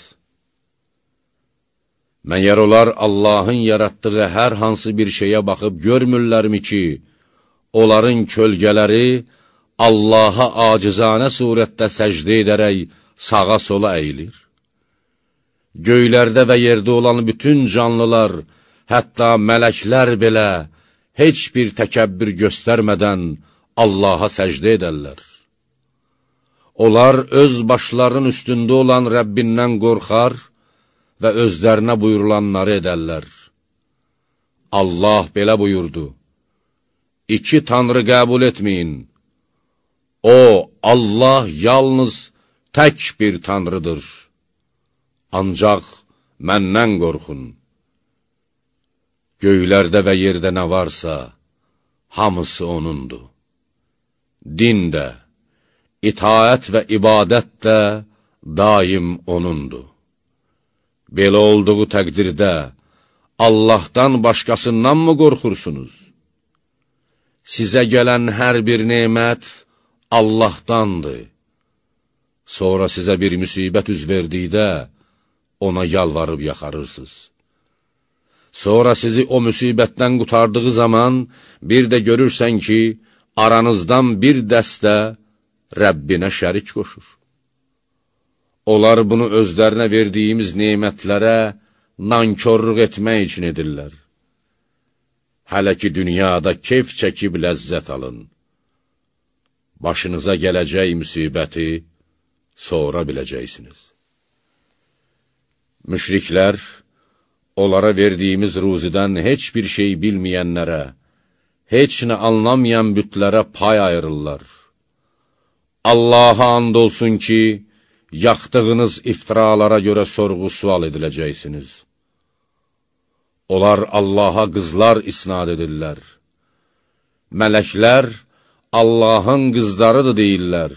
Məyər onlar Allahın yaratdığı hər hansı bir şeyə baxıb görmürlərmi ki, onların kölgələri Allaha acizanə surətdə səcdə edərək sağa sola əyilir. Göylərdə və yerdə olan bütün canlılar, hətta mələklər belə heç bir təkəbbür göstərmədən Allaha səcdə edərlər. Onlar öz başlarının üstündə olan Rəbbindən qorxar və özlərinə buyurulanları edərlər. Allah belə buyurdu: İki tanrı qəbul etməyin. O, Allah yalnız tək bir tanrıdır. Ancaq məndən qorxun. Göylərdə və yerdə nə varsa, hamısı O'nundur. Din də, itaət və ibadət də daim O'nundur. Belə olduğu təqdirdə Allahdan başqasından mı qorxursunuz? Sizə gələn hər bir nemət Allahdandır. Sonra sizə bir müsibət üz verdikdə ona yalvarıb yaxarırsınız. Sonra sizi o müsibətdən qutardığı zaman bir də görürsən ki, aranızdan bir dəstə Rəbbinə şərik qoşur. Onlar bunu özlərinə verdiyimiz nemətlərə nankörlük etmək üçün edirlər. Hələ ki, dünyada keyf çəkib ləzzət alın. Başınıza gələcək müsibəti sonra biləcəksiniz. Müşriklər, onlara verdiyimiz ruzidən heç bir şey bilməyənlərə, heç nə anlamayan bütlərə pay ayırırlar. Allaha and olsun ki, yaxdığınız iftiralara görə sorğu-sual ediləcəksiniz. Onlar Allaha qızlar isnad edirlər. Mələklər Allahın qızlarıdır deyirlər.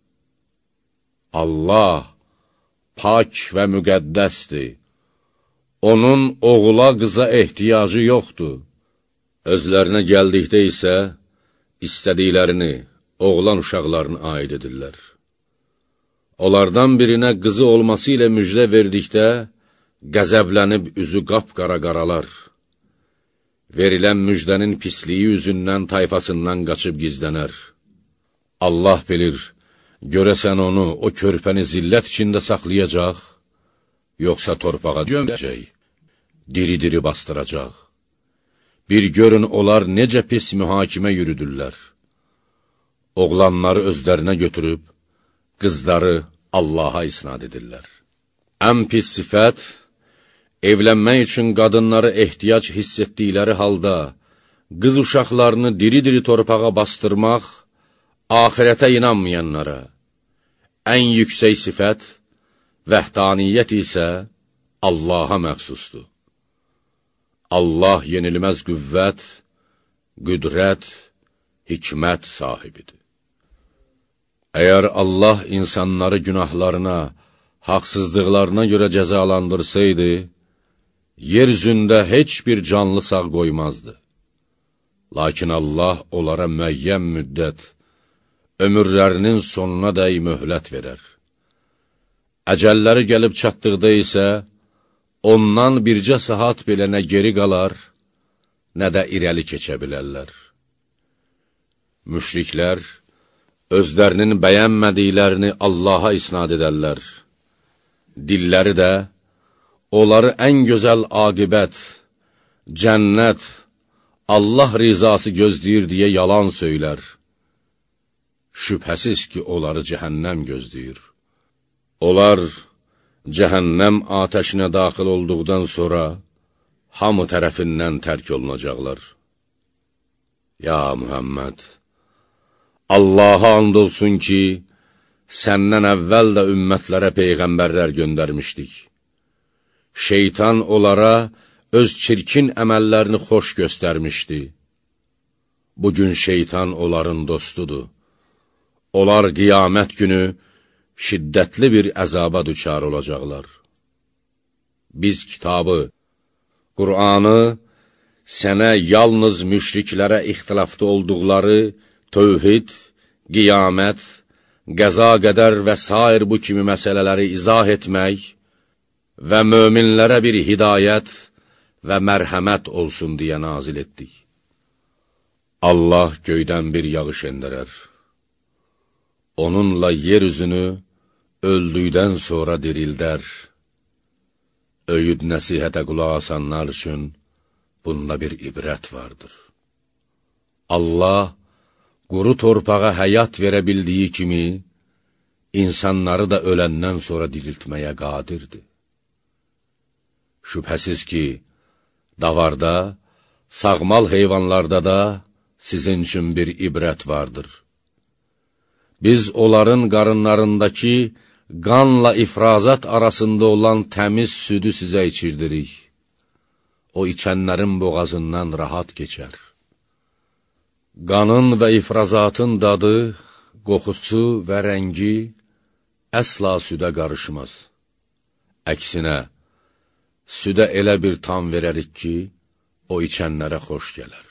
Allah pak və müqəddəsdir. Onun oğula qıza ehtiyacı yoxdur. Özlərinə gəldikdə isə istədiklərini, oğlan uşaqlarını aid edirlər. Onlardan birinə qızı olması ilə müjdə verdikdə, qəzəblənib üzü qapqara qaralar. Verilən müjdənin pisliyi üzündən tayfasından qaçıb gizlənər. Allah bilir, görəsən onu, o körpəni zillət içində saxlayacaq, yoxsa torpağa göməcək, diri-diri bastıracaq. Bir görün, onlar necə pis mühakimə yürüdürlər. Oğlanları özlərinə götürüb, qızları Allaha isnad edirlər. Ən pis sifət, evlənmək üçün qadınları ehtiyac hiss etdikləri halda, qız uşaqlarını diri-diri torpağa bastırmaq, ahirətə inanmayanlara. Ən yüksək sifət, vəhdaniyyət isə Allaha məxsusdur. Allah yenilməz qüvvət, qüdrət, hikmət sahibidir. Əgər Allah insanları günahlarına, haqsızlıqlarına görə cəzalandırsaydı, yeryüzündə heç bir canlı sağ qoymazdı. Lakin Allah onlara müəyyən müddət, ömürlərinin sonuna dəy möhlət verər. Əcəlləri gəlib çatdıqda isə, ondan bircə saat belə nə geri qalar, nə də irəli keçə bilərlər. Müşriklər özlərinin bəyənmədiklərini Allaha isnad edərlər. Dilləri də onları ən gözəl aqibət, cənnət, Allah rizası gözləyir deyə yalan söylər. Şübhəsiz ki, onları cəhənnəm gözləyir. Onlar cəhənnəm atəşinə daxil olduqdan sonra hamı tərəfindən tərk olunacaqlar. Ya Muhammed, Allaha and olsun ki, səndən əvvəl də ümmətlərə peyğəmbərlər göndərmişdik. Şeytan onlara öz çirkin əməllərini xoş göstərmişdi. Bugün şeytan onların dostudur. Onlar qiyamət günü şiddətli bir əzaba düçar olacaqlar. Biz kitabı, Qur'anı sənə yalnız müşriklərə ixtilafda olduqları tövhid, qiyamət, qəza qədər və sair bu kimi məsələləri izah etmək və möminlərə bir hidayət və mərhəmət olsun deyə nazil etdik. Allah göydən bir yağış endirər. Onunla yer üzünü öldükdən sonra dirildər. Öyüd nəsihətə qulaq asanlar üçün bunda bir ibrət vardır. Allah quru torpağa həyat verə bildiyi kimi, insanları da öləndən sonra diriltməyə qadirdir. Şübhəsiz ki, davarda, sağmal heyvanlarda da sizin üçün bir ibrət vardır. Biz onların qarınlarındakı qanla ifrazat arasında olan təmiz südü sizə içirdirik. O içənlərin boğazından rahat keçər. Qanın və ifrazatın dadı, qoxusu və rəngi əsla südə qarışmaz. Əksinə, südə elə bir tam verərik ki, o içənlərə xoş gələr.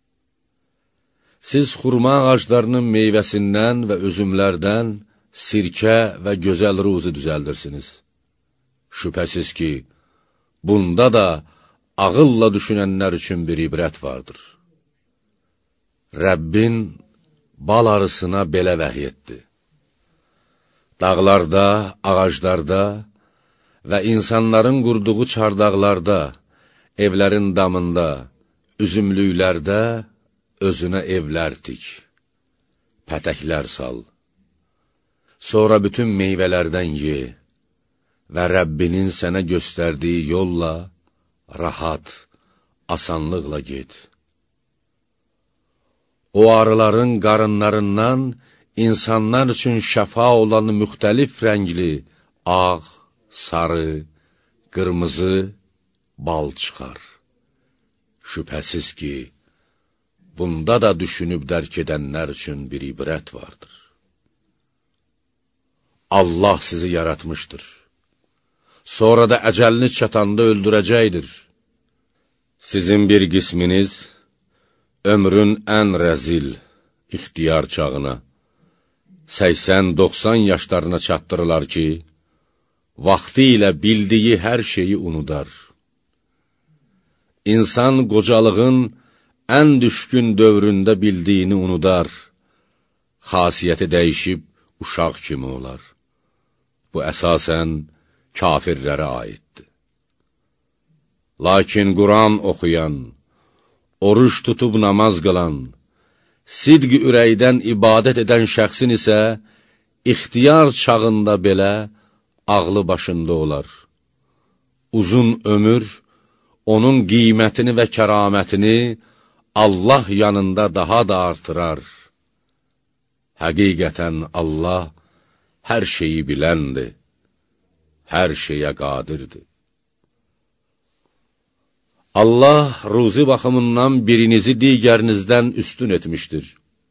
Siz xurma ağaclarının meyvəsindən və üzümlərdən sirkə və gözəl ruzi düzəldirsiniz. Şübhəsiz ki, bunda da ağılla düşünənlər üçün bir ibrət vardır. Rəbbin bal arısına belə vəhy etdi. Dağlarda, ağaclarda və insanların qurduğu çardaqlarda, evlərin damında, üzümlüklərdə özünə evlər tik, pətəklər sal. Sonra bütün meyvələrdən ye və Rəbbinin sənə göstərdiyi yolla rahat, asanlıqla get. O arıların qarınlarından insanlar üçün şəfa olan müxtəlif rəngli, ağ, sarı, qırmızı bal çıxar. Şübhəsiz ki, bunda da düşünüb dərk edənlər üçün bir ibrət vardır. Allah sizi yaratmışdır. Sonra da əcəlini çatanda öldürəcəkdir. Sizin bir qisminiz ömrün ən rəzil, ixtiyar çağına, səksən doxsan yaşlarına çatdırılar ki, vaxtı ilə bildiyi hər şeyi unudar. İnsan qocalığın ən düşkün dövründə bildiyini unudar, xasiyyəti dəyişib uşaq kimi olar. Bu əsasən kafirlərə aiddir. Lakin Quran oxuyan, oruç tutub namaz qılan, sidq-i ürəkdən ibadət edən şəxsin isə ixtiyar çağında belə ağlı başında olar. Uzun ömür onun qiymətini və kəramətini Allah yanında daha da artırar. Həqiqətən Allah hər şeyi biləndir, hər şeyə qadirdir. Allah ruzi baxımından birinizi digərinizdən üstün etmişdir.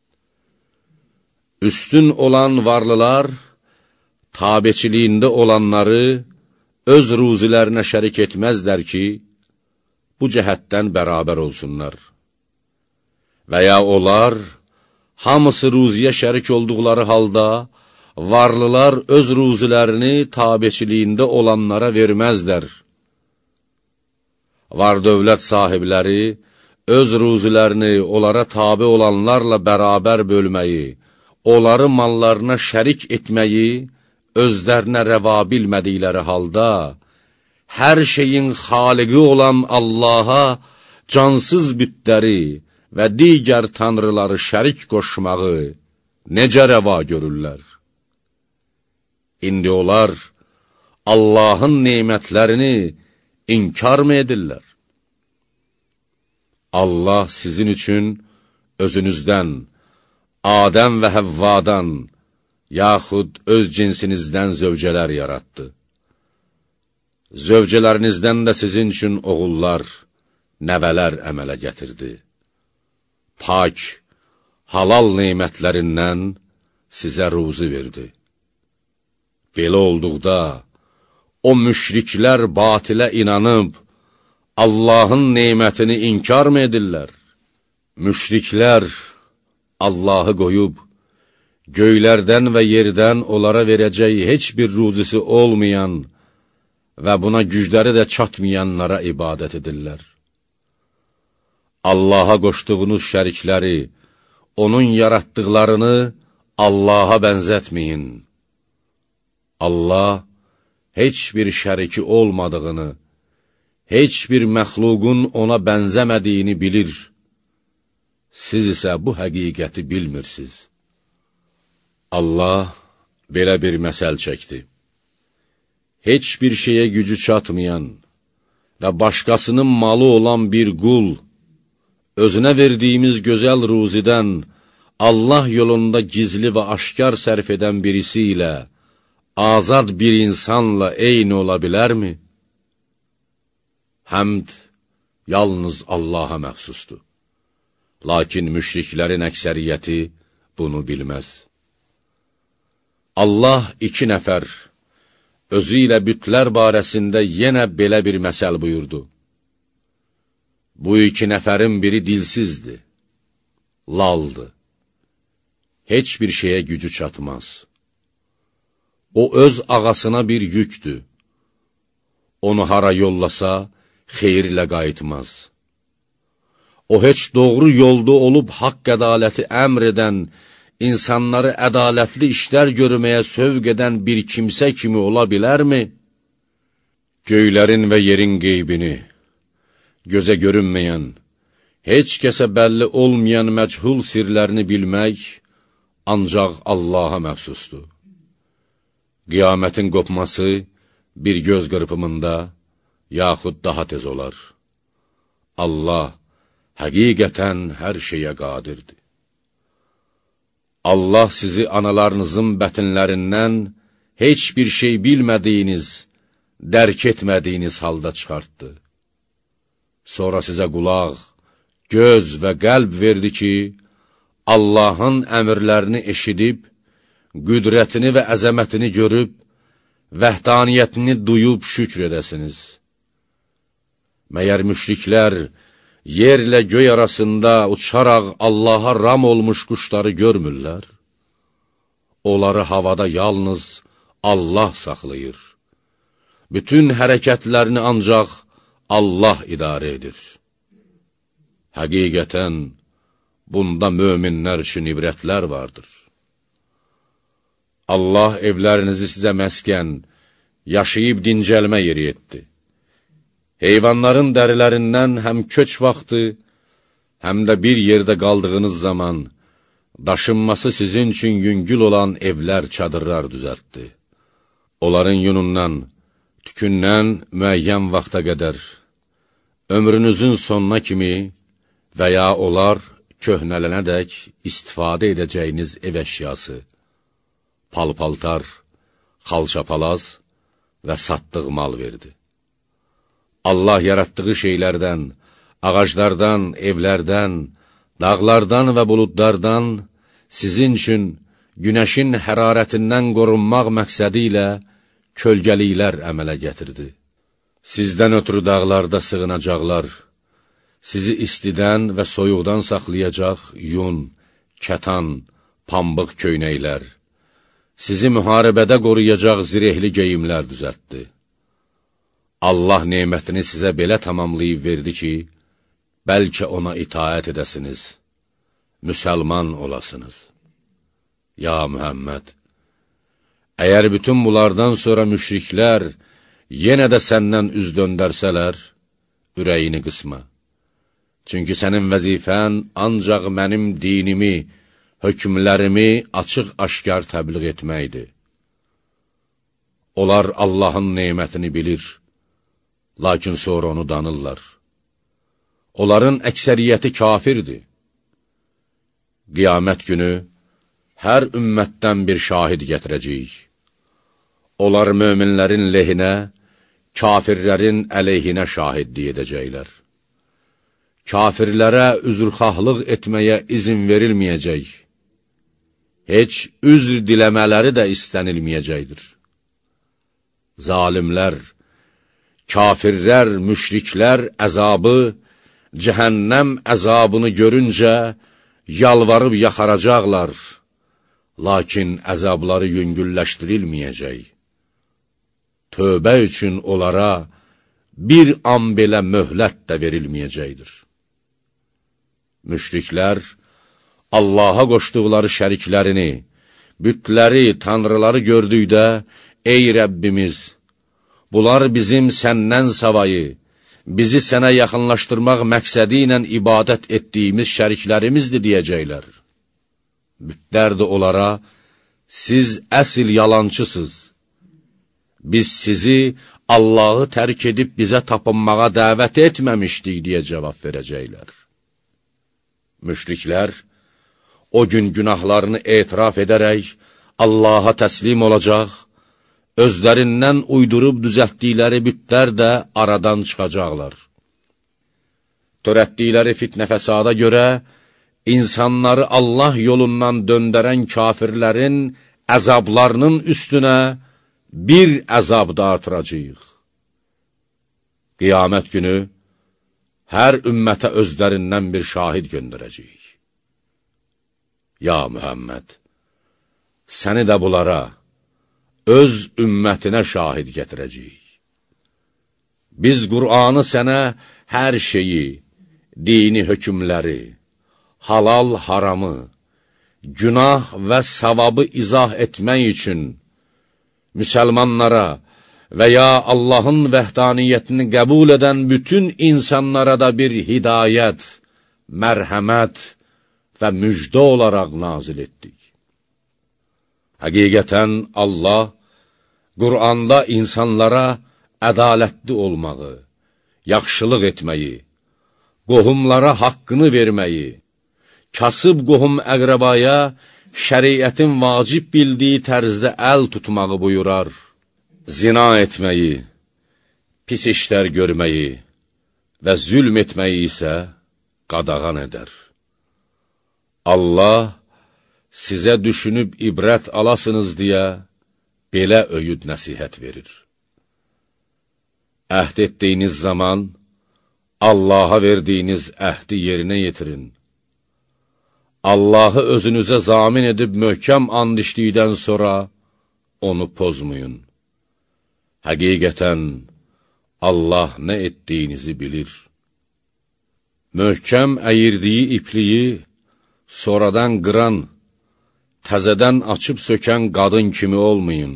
Üstün olan varlılar, tabeçiliyində olanları öz ruzilərinə şərik etməzlər ki, bu cəhətdən bərabər olsunlar. Və ya onlar, hamısı ruziyə şərik olduqları halda, varlılar öz ruzilərini tabeçiliyində olanlara verməzlər. Var dövlət sahibləri öz ruzilərini onlara tabi olanlarla bərabər bölməyi, onları mallarına şərik etməyi özlərinə rəva bilmədikləri halda, hər şeyin xaliqi olan Allaha cansız bütləri və digər tanrıları şərik qoşmağı necə rəva görürlər? İndi onlar Allahın nemətlərini inkar mı edirlər? Allah sizin üçün özünüzdən, Adəm və Həvvadan, yaxud öz cinsinizdən zövcələr yaratdı. Zövcələrinizdən də sizin üçün oğullar, nəvələr əmələ gətirdi. Pak, halal nemətlərindən sizə ruzi verdi. Belə olduqda, o müşriklər batilə inanıb, Allahın nemətini inkar mı edirlər? Müşriklər Allahı qoyub, göylərdən və yerdən onlara verəcək heç bir ruzisi olmayan və buna gücləri də çatmayanlara ibadət edirlər. Allaha qoşduğunuz şərikləri, onun yaratdıqlarını Allaha bənzətməyin. Allah heç bir şəriki olmadığını, heç bir məxluqun ona bənzəmədiyini bilir. Siz isə bu həqiqəti bilmirsiniz. Allah belə bir məsəl çəkdi. Heç bir şeyə gücü çatmayan və başqasının malı olan bir qul, özünə verdiyimiz gözəl ruzidən Allah yolunda gizli və aşkar sərf edən birisi ilə, azad bir insanla eyni ola bilərmi? Həmd yalnız Allaha məxsusdur. Lakin müşriklərin əksəriyyəti bunu bilməz. Allah iki nəfər, özü ilə bütlər barəsində yenə belə bir məsəl buyurdu. Bu iki nəfərin biri dilsizdir, laldır, heç bir şeyə gücü çatmaz. O öz ağasına bir yükdür, onu hara yollasa, xeyirlə qayıtmaz. O heç doğru yolda olub haqq ədaləti əmr edən, insanları ədalətli işlər görməyə sövq edən bir kimsə kimi ola bilərmi? Göylərin və yerin qeybini, gözə görünməyən, heç kəsə bəlli olmayan məchul sirlərini bilmək ancaq Allaha məxsusdur. Qiyamətin qopması bir göz qırpımında, yaxud daha tez olar. Allah həqiqətən hər şeyə qadirdir. Allah sizi analarınızın bətinlərindən heç bir şey bilmədiyiniz, dərk etmədiyiniz halda çıxartdı. Sonra sizə qulaq, göz və qəlb verdi ki, Allahın əmrlərini eşidib, qüdrətini və əzəmətini görüb, vəhdaniyyətini duyub şükr edəsiniz. Məyər müşriklər yerlə göy arasında uçaraq Allaha ram olmuş quşları görmürlər? Onları havada yalnız Allah saxlayır. Bütün hərəkətlərini ancaq Allah idarə edir. Həqiqətən, bunda möminlər üçün ibrətlər vardır. Allah evlərinizi sizə məskən, yaşayıb dincəlmə yeri etdi. Heyvanların dərilərindən həm köç vaxtı, həm də bir yerdə qaldığınız zaman, daşınması sizin üçün yüngül olan evlər, çadırlar düzəltdi. Onların yunundan, tükündən müəyyən vaxta qədər, ömrünüzün sonuna kimi və ya onlar köhnələnədək istifadə edəcəyiniz ev əşyası, pal-paltar, xalçapalaz və satdıq mal verdi. Allah yaratdığı şeylərdən, ağaclardan, evlərdən, dağlardan və buludlardan sizin üçün günəşin hərarətindən qorunmaq məqsədi ilə kölgəliklər əmələ gətirdi. Sizdən ötürü dağlarda sığınacaqlar, sizi istidən və soyuqdan saxlayacaq yun, kətan, pambıq köynəklər, sizi müharibədə qoruyacaq zirehli geyimlər düzəltdi. Allah nemətini sizə belə tamamlayıb verdi ki, bəlkə ona itaət edəsiniz, müsəlman olasınız. Ya Muhammed, əgər bütün bunlardan sonra müşriklər yenə də səndən üz döndərsələr, ürəyini qısma. Çünki sənin vəzifən ancaq mənim dinimi, hökmlərimi açıq-aşkar təbliğ etməkdir. Onlar Allahın neymətini bilir, lakin sonra onu danırlar. Onların əksəriyyəti kafirdir. Qiyamət günü hər ümmətdən bir şahid gətirəcəyik. Onlar möminlərin lehinə, kafirlərin əleyhinə şahidlik edəcəklər. Kafirlərə üzrxahlıq etməyə izin verilməyəcək. Heç üzr diləmələri də istənilməyəcəkdir. Zalimlər, kafirlər, müşriklər əzabı, cəhənnəm əzabını görüncə yalvarıb yaxaracaqlar, lakin əzabları yüngülləşdirilməyəcək. Tövbə üçün onlara bir an belə möhlət də verilməyəcəkdir. Müşriklər, Allaha qoşduqları şəriklərini, bütləri, tanrıları gördükdə, ey Rəbbimiz, bunlar bizim səndən savayı, bizi sənə yaxınlaşdırmaq məqsədi ilə ibadət etdiyimiz şəriklərimizdir deyəcəklər. Bütlər də onlara, siz əsl yalancısınız. Biz sizi Allahı tərk edib bizə tapınmağa dəvət etməmişdik deyə cavab verəcəklər. Müşriklər, o gün günahlarını etiraf edərək Allaha təslim olacaq, özlərindən uydurub düzəltdikləri bütlər də aradan çıxacaqlar. Törətdikləri fitnə fəsada görə, insanları Allah yolundan döndərən kafirlərin əzablarının üstünə bir əzab da artıracaq. Qiyamət günü hər ümmətə özlərindən bir şahid göndərəcək. Ya Muhammed, səni də bunlara, öz ümmətinə şahid gətirəcəyik. Biz Qur'anı sənə hər şeyi, dini hökmləri, halal haramı, günah və savabı izah etmək üçün müsəlmanlara və ya Allahın vəhdaniyyətini qəbul edən bütün insanlara da bir hidayət, mərhəmət və müjdə olaraq nazil etdik. Həqiqətən Allah Qur'anda insanlara ədalətli olmağı, yaxşılıq etməyi, qohumlara haqqını verməyi, kasıb qohum əqrəbaya şəriətin vacib bildiyi tərzdə əl tutmağı buyurar, zina etməyi, pis işlər görməyi və zülm etməyi isə qadağan edər. Allah sizə düşünüb ibrət alasınız deyə belə öyüd nəsihət verir. Əhd etdiyiniz zaman Allaha verdiyiniz əhdi yerinə yetirin. Allahı özünüzə zamin edib möhkəm and içdikdən sonra onu pozmayın. Həqiqətən Allah nə etdiyinizi bilir. Möhkəm əyirdiyi ipliyi sonradan qıran, təzədən açıb sökən qadın kimi olmayın.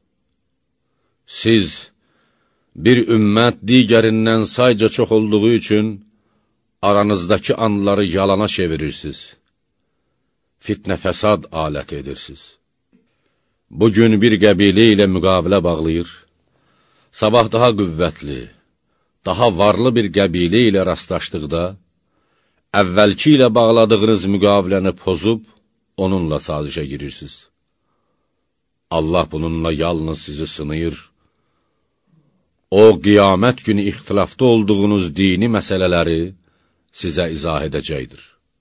Siz, bir ümmət digərindən sayca çox olduğu üçün, aranızdakı anları yalana çevirirsiniz. Fitnə fəsad alət edirsiniz. Bugün bir qəbilə ilə müqavilə bağlayır, sabah daha qüvvətli, daha varlı bir qəbilə ilə rastlaşdıqda, əvvəlki ilə bağladığınız müqaviləni pozub, onunla sazişə girirsiniz. Allah bununla yalnız sizi sınayır. O, qiyamət günü ixtilafda olduğunuz dini məsələləri sizə izah edəcəkdir.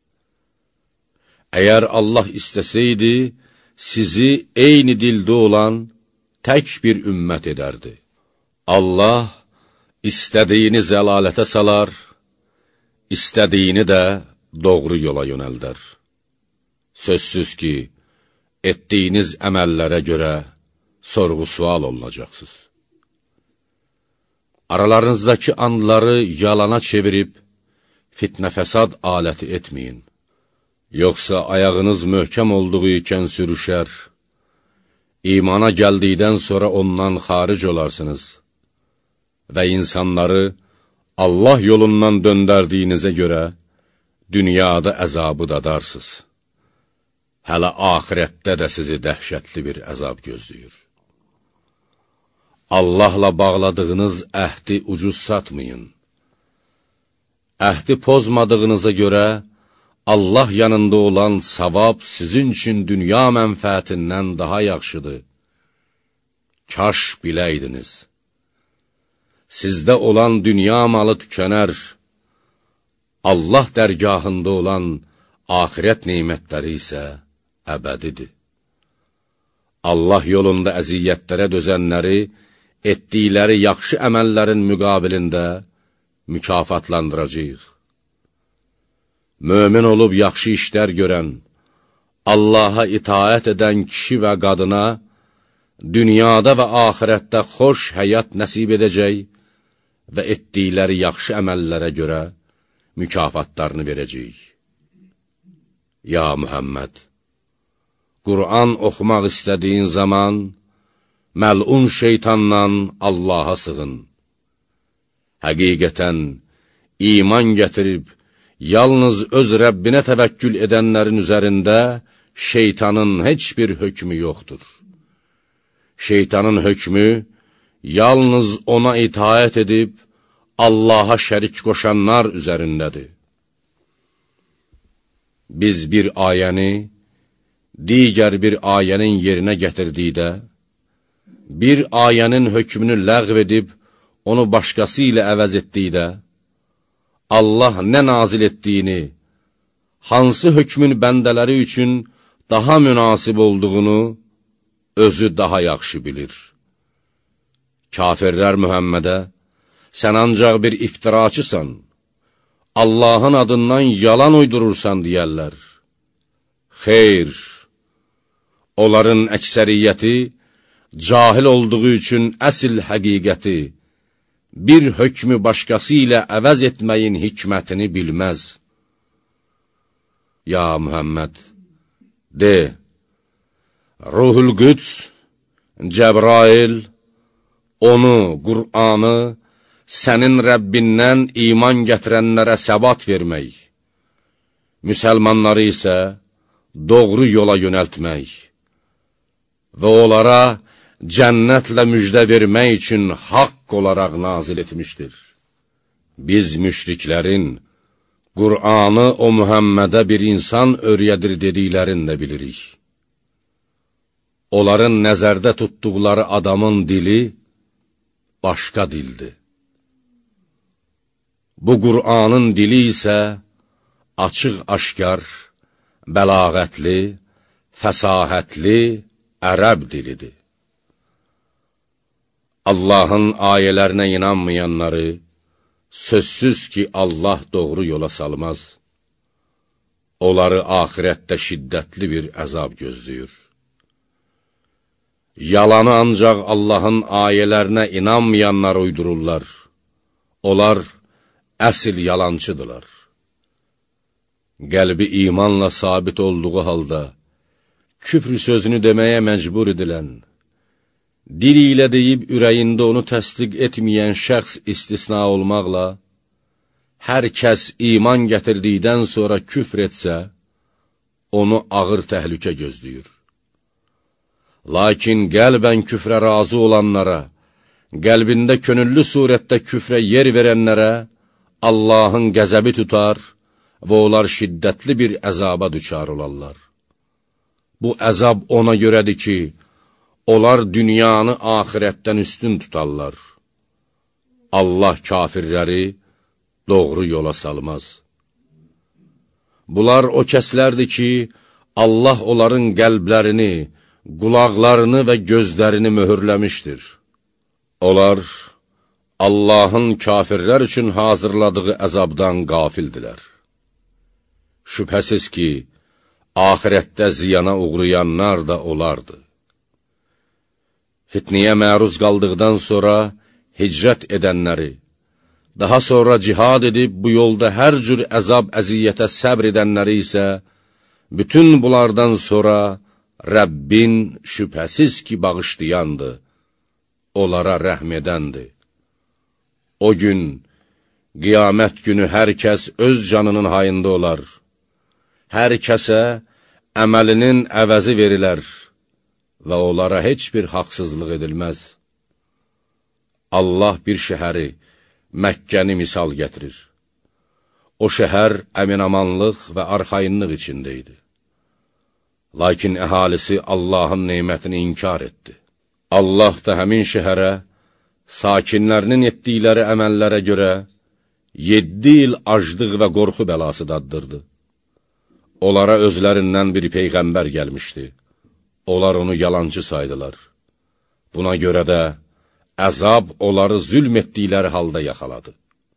Əgər Allah istəsəydi, sizi eyni dildə olan tək bir ümmət edərdi. Allah istədiyini zəlalətə salar, istədiyini də doğru yola yönəldər. Sözsüz ki, etdiyiniz əməllərə görə sorğu-sual olunacaqsınız. Aralarınızdakı andları yalana çevirib, fitnə fəsad aləti etməyin. Yoxsa ayağınız möhkəm olduğu ikən sürüşər, imana gəldikdən sonra ondan xaric olarsınız və insanları Allah yolundan döndərdiyinizə görə dünyada əzabı dadarsınız. Hələ axirətdə də sizi dəhşətli bir əzab gözləyir. Allahla bağladığınız əhdi ucuz satmayın. Əhdi pozmadığınıza görə Allah yanında olan savab sizin üçün dünya mənfəətindən daha yaxşıdır. Kaş biləydiniz. Sizdə olan dünya malı tükənər, Allah dərgahında olan axirət neymətləri isə əbədidir. Allah yolunda əziyyətlərə dözənləri, etdikləri yaxşı əməllərin müqabilində mükafatlandıracaq. Mömin olub yaxşı işlər görən, Allaha itaət edən kişi və qadına dünyada və axirətdə xoş həyat nəsib edəcək və etdikləri yaxşı əməllərə görə mükafatlarını verəcək. Ya Muhammed, Qur'an oxumaq istədiyin zaman məlun şeytandan Allaha sığın. Həqiqətən, iman gətirib, yalnız öz Rəbbinə təvəkkül edənlərin üzərində şeytanın heç bir hökmü yoxdur. Şeytanın hökmü yalnız ona itaət edib, Allaha şərik qoşanlar üzərindədir. Biz bir ayəni, digər bir ayənin yerinə gətirdikdə, bir ayənin hökmünü ləğv edib, onu başqası ilə əvəz etdikdə, Allah nə nazil etdiyini, hansı hökmün bəndələri üçün daha münasib olduğunu özü daha yaxşı bilir. Kafirlər Mühəmmədə, sən ancaq bir iftiraçısan, Allahın adından yalan uydurursan deyərlər. Xeyr, onların əksəriyyəti, cahil olduğu üçün əsl həqiqəti, bir hökmü başqası ilə əvəz etməyin hikmətini bilməz. Ya Muhammed, de, Ruhul Qüds, Cəbrail, onu, Qur'anı, sənin Rəbbindən iman gətirənlərə səbat vermək, müsəlmanları isə doğru yola yönəltmək və onlara cənnətlə müjdə vermək üçün haqq olaraq nazil etmişdir. Biz müşriklərin Qur'anı o Mühəmmədə bir insan öyrədir dediklərini də bilirik. Onların nəzərdə tutduqları adamın dili başqa dildir. Bu Qur'anın dili isə açıq-aşkar, bəlağətli, fəsahətli ərəb dilidir. Allahın ayələrinə inanmayanları, sözsüz ki, Allah doğru yola salmaz. Onları axirətdə şiddətli bir əzab gözləyir. Yalanı ancaq Allahın ayələrinə inanmayanlar uydururlar. Onlar əsl yalancıdırlar. Qəlbi imanla sabit olduğu halda, küfr sözünü deməyə məcbur edilən, dili ilə deyib ürəyində onu təsdiq etməyən şəxs istisna olmaqla, hər kəs iman gətirdikdən sonra küfr etsə, onu ağır təhlükə gözləyir. Lakin qəlbən küfrə razı olanlara, qəlbində könüllü surətdə küfrə yer verənlərə Allahın qəzəbi tutar və onlar şiddətli bir əzaba düçar olarlar. Bu əzab ona görədir ki, onlar dünyanı axirətdən üstün tutarlar. Allah kafirləri doğru yola salmaz. Bunlar o kəslərdir ki, Allah onların qəlblərini, qulaqlarını və gözlərini möhürləmişdir. Onlar Allahın kafirlər üçün hazırladığı əzabdan qafildilər. Şübhəsiz ki, axirətdə ziyana uğrayanlar da olardı. Fitniyə məruz qaldıqdan sonra hicrət edənləri, daha sonra cihad edib bu yolda hər cür əzab əziyyətə səbr edənləri isə, bütün bunlardan sonra Rəbbin şübhəsiz ki bağışlayandır, onlara rəhm edəndir. O gün, qiyamət günü hər kəs öz canının hayında olar, hər kəsə əməlinin əvəzi verilər və onlara heç bir haqsızlıq edilməz. Allah bir şəhəri, Məkkəni misal gətirir. O şəhər əminamanlıq və arxayınlıq içində idi. Lakin əhalisi Allahın neymətini inkar etdi. Allah da həmin şəhərə, sakinlərinin etdikləri əməllərə görə yeddi il aclıq və qorxu bəlası daddırdı. Onlara özlərindən bir peyğəmbər gəlmişdi. Onlar onu yalancı saydılar. Buna görə də əzab onları zülm etdikləri halda yaxaladı.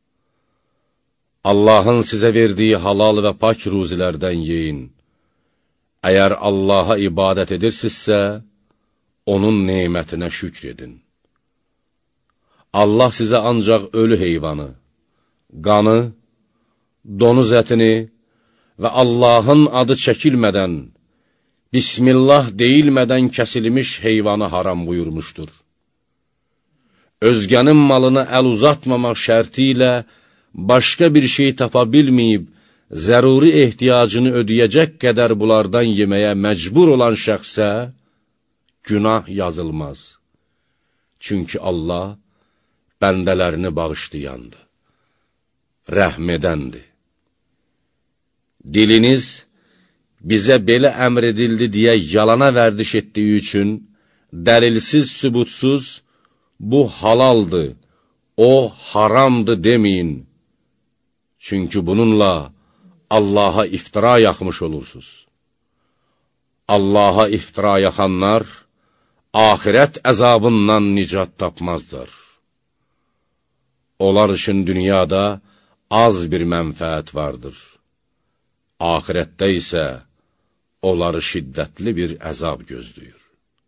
Allahın sizə verdiyi halal və pak ruzilərdən yeyin. Əgər Allaha ibadət edirsinizsə, onun neymətinə şükr edin. Allah sizə ancaq ölü heyvanı, qanı, donuz ətini və Allahın adı çəkilmədən, Bismillah deyilmədən kəsilmiş heyvanı haram buyurmuşdur. Özgənin malına əl uzatmamaq şərti ilə başqa bir şey tapa bilməyib, zəruri ehtiyacını ödəyəcək qədər bunlardan yeməyə məcbur olan şəxsə günah yazılmaz. Çünki Allah bəndələrini bağışlayandır, rəhm edəndir. Diliniz bizə belə əmr edildi deyə yalana vərdiş etdiyi üçün, dəlilsiz, sübutsuz, bu halaldır, o haramdır deməyin. Çünki bununla Allaha iftira yaxmış olursunuz. Allaha iftira yaxanlar, axirət əzabından nicat tapmazlar. Onlar üçün dünyada az bir mənfəət vardır. Axirətdə isə onları şiddətli bir əzab gözləyir.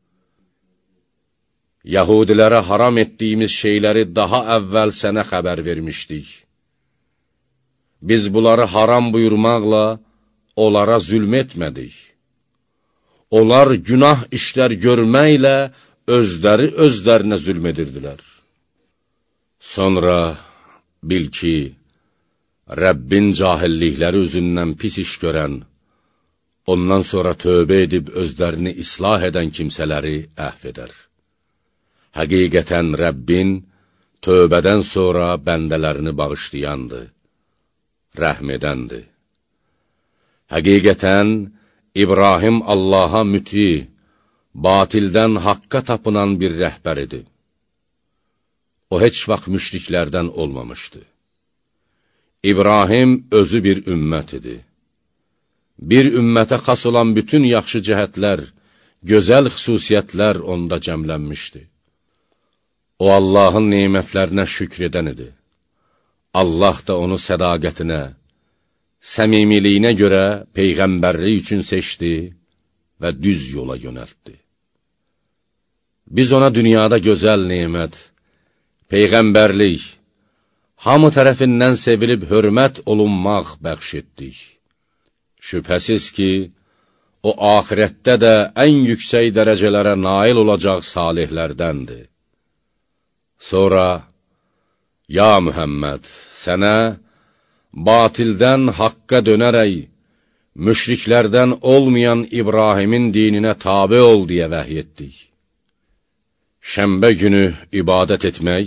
Yahudilərə haram etdiyimiz şeyləri daha əvvəl sənə xəbər vermişdik. Biz bunları haram buyurmaqla onlara zülm etmədik. Onlar günah işlər görməklə özləri özlərinə zülm edirdilər. Sonra bil ki, Rəbbin cahillikləri üzündən pis iş görən, ondan sonra tövbə edib özlərini islah edən kimsələri əhv edər. Həqiqətən Rəbbin tövbədən sonra bəndələrini bağışlayandır, rəhm edəndir. Həqiqətən İbrahim Allaha müti, batildən haqqa tapınan bir rəhbər idi. O heç vaxt müşriklərdən olmamışdı. İbrahim özü bir ümmət idi. Bir ümmətə xas olan bütün yaxşı cəhətlər, gözəl xüsusiyyətlər onda cəmlənmişdi. O, Allahın neymətlərinə şükr edən idi. Allah da onu sədaqətinə, səmimiliyinə görə peyğəmbərlik üçün seçdi və düz yola yönəltdi. Biz ona dünyada gözəl neymət, peyğəmbərlik, hamı tərəfindən sevilib hörmət olunmaq bəxş etdik. Şübhəsiz ki, o axirətdə də ən yüksək dərəcələrə nail olacaq salihlərdəndir. Sonra, ya Mühəmməd, sənə batildən haqqa dönərək, müşriklərdən olmayan İbrahimin dininə tabe ol deyə vəhy etdik. Şənbə günü ibadət etmək,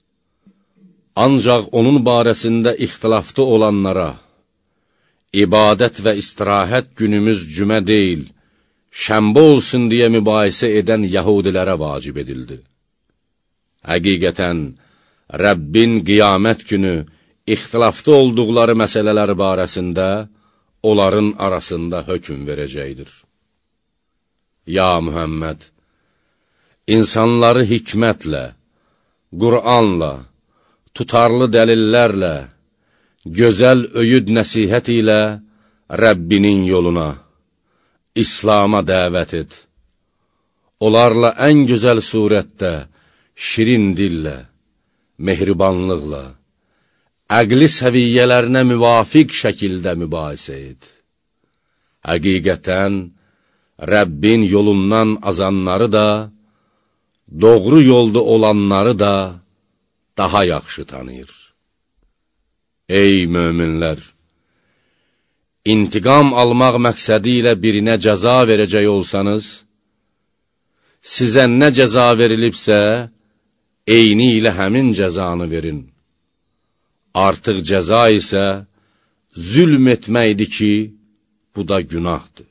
ancaq onun barəsində ixtilaflı olanlara, ibadət və istirahət günümüz cümə deyil, şənbə olsun deyə mübahisə edən yahudilərə vacib edildi. Həqiqətən, Rəbbin qiyamət günü ixtilaflı olduqları məsələlər barəsində onların arasında hökm verəcəkdir. Ya Mühəmməd, insanları hikmətlə, Qur'anla, tutarlı dəlillərlə, gözəl öyüd nəsihət ilə Rəbbinin yoluna, İslama dəvət et. Onlarla ən gözəl surətdə, şirin dillə, mehribanlıqla, əqli səviyyələrinə müvafiq şəkildə mübahisə et. Həqiqətən, Rəbbin yolundan azanları da, doğru yolda olanları da daha yaxşı tanıyır. Ey möminlər! İntiqam almaq məqsədi ilə birinə cəza verəcək olsanız, sizə nə cəza verilibsə, eyni ilə həmin cəzanı verin. Artıq cəza isə zülm etməkdir ki, bu da günahdır.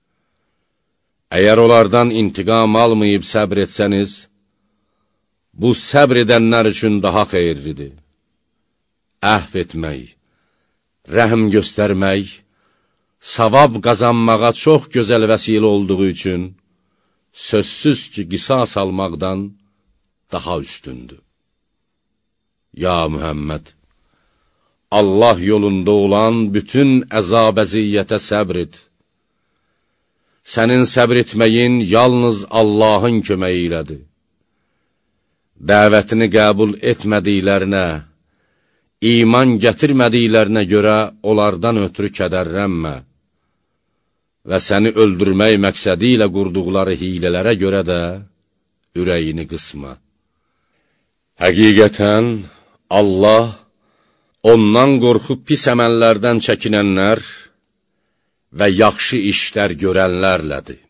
Əgər onlardan intiqam almayıb səbr etsəniz, bu səbr edənlər üçün daha xeyirlidir. Əhv etmək, rəhm göstərmək, savab qazanmağa çox gözəl vəsilə olduğu üçün, sözsüz ki, qisas almaqdan daha üstündür. Ya Mühəmməd, Allah yolunda olan bütün əzab-əziyyətə səbr et. Sənin səbr etməyin yalnız Allahın köməyi ilədir. Dəvətini qəbul etmədiklərinə, iman gətirmədiklərinə görə onlardan ötürü kədərlənmə və səni öldürmək məqsədi ilə qurduqları hilələrə görə də ürəyini qısma. Həqiqətən, Allah ondan qorxub pis əməllərdən çəkinənlər və yaxşı işlər görənlərlədir.